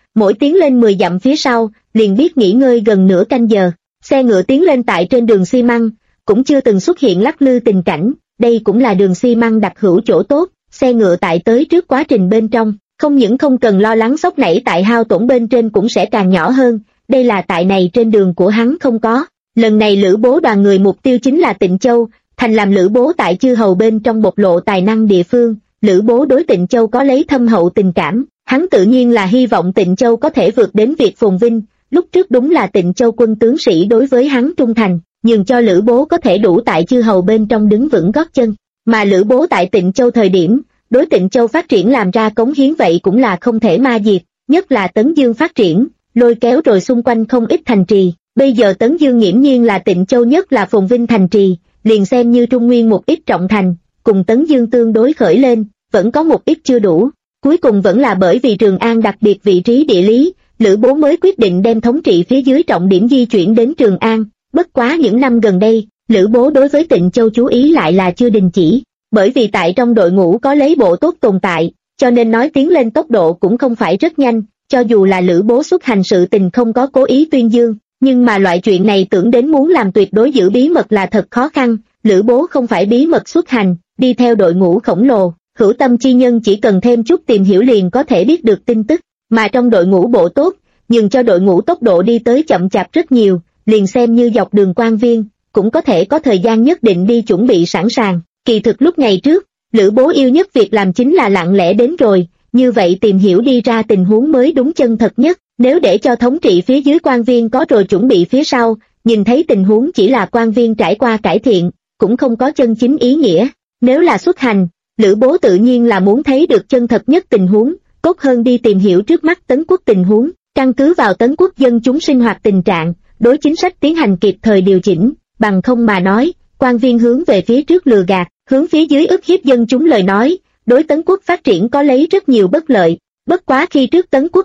mỗi tiến lên 10 dặm phía sau, liền biết nghỉ ngơi gần nửa canh giờ. Xe ngựa tiến lên tại trên đường xi măng, cũng chưa từng xuất hiện lắc lư tình cảnh, đây cũng là đường xi măng đặc hữu chỗ tốt, xe ngựa tại tới trước quá trình bên trong, không những không cần lo lắng sốc nảy tại hao tổn bên trên cũng sẽ càng nhỏ hơn, đây là tại này trên đường của hắn không có. Lần này Lữ Bố đoàn người mục tiêu chính là Tịnh Châu, thành làm Lữ Bố tại chư hầu bên trong bộc lộ tài năng địa phương, Lữ Bố đối Tịnh Châu có lấy thâm hậu tình cảm, hắn tự nhiên là hy vọng Tịnh Châu có thể vượt đến việc phồn vinh, lúc trước đúng là Tịnh Châu quân tướng sĩ đối với hắn trung thành, nhường cho Lữ Bố có thể đủ tại chư hầu bên trong đứng vững gót chân, mà Lữ Bố tại Tịnh Châu thời điểm, đối Tịnh Châu phát triển làm ra cống hiến vậy cũng là không thể ma diệt, nhất là Tấn Dương phát triển, lôi kéo rồi xung quanh không ít thành trì, bây giờ Tấn Dương nghiễm nhiên là Tịnh Châu nhất là phồn vinh thành trì, liền xem như Trung Nguyên một ít trọng thành, cùng Tấn Dương tương đối khởi lên, vẫn có một ít chưa đủ, cuối cùng vẫn là bởi vì Trường An đặc biệt vị trí địa lý, Lữ Bố mới quyết định đem thống trị phía dưới trọng điểm di chuyển đến Trường An, bất quá những năm gần đây, Lữ Bố đối với Tịnh Châu chú ý lại là chưa đình chỉ, bởi vì tại trong đội ngũ có lấy bộ tốt tồn tại, cho nên nói tiến lên tốc độ cũng không phải rất nhanh, cho dù là Lữ Bố xuất hành sự tình không có cố ý tuyên dương, nhưng mà loại chuyện này tưởng đến muốn làm tuyệt đối giữ bí mật là thật khó khăn, Lữ Bố không phải bí mật xuất hành, đi theo đội ngũ khổng lồ, hữu tâm chi nhân chỉ cần thêm chút tìm hiểu liền có thể biết được tin tức, mà trong đội ngũ bộ tốt, nhưng cho đội ngũ tốc độ đi tới chậm chạp rất nhiều, liền xem như dọc đường quan viên, cũng có thể có thời gian nhất định đi chuẩn bị sẵn sàng. Kỳ thực lúc ngày trước, Lữ Bố yêu nhất việc làm chính là lặng lẽ đến rồi, như vậy tìm hiểu đi ra tình huống mới đúng chân thật nhất, nếu để cho thống trị phía dưới quan viên có rồi chuẩn bị phía sau, nhìn thấy tình huống chỉ là quan viên trải qua cải thiện, cũng không có chân chính ý nghĩa. Nếu là xuất hành, Lữ Bố tự nhiên là muốn thấy được chân thật nhất tình huống, tốt hơn đi tìm hiểu trước mắt Tấn Quốc tình huống, căn cứ vào Tấn Quốc dân chúng sinh hoạt tình trạng, đối chính sách tiến hành kịp thời điều chỉnh, bằng không mà nói, quan viên hướng về phía trước lừa gạt, hướng phía dưới ức hiếp dân chúng lời nói, đối Tấn Quốc phát triển có lấy rất nhiều bất lợi, bất quá khi trước Tấn Quốc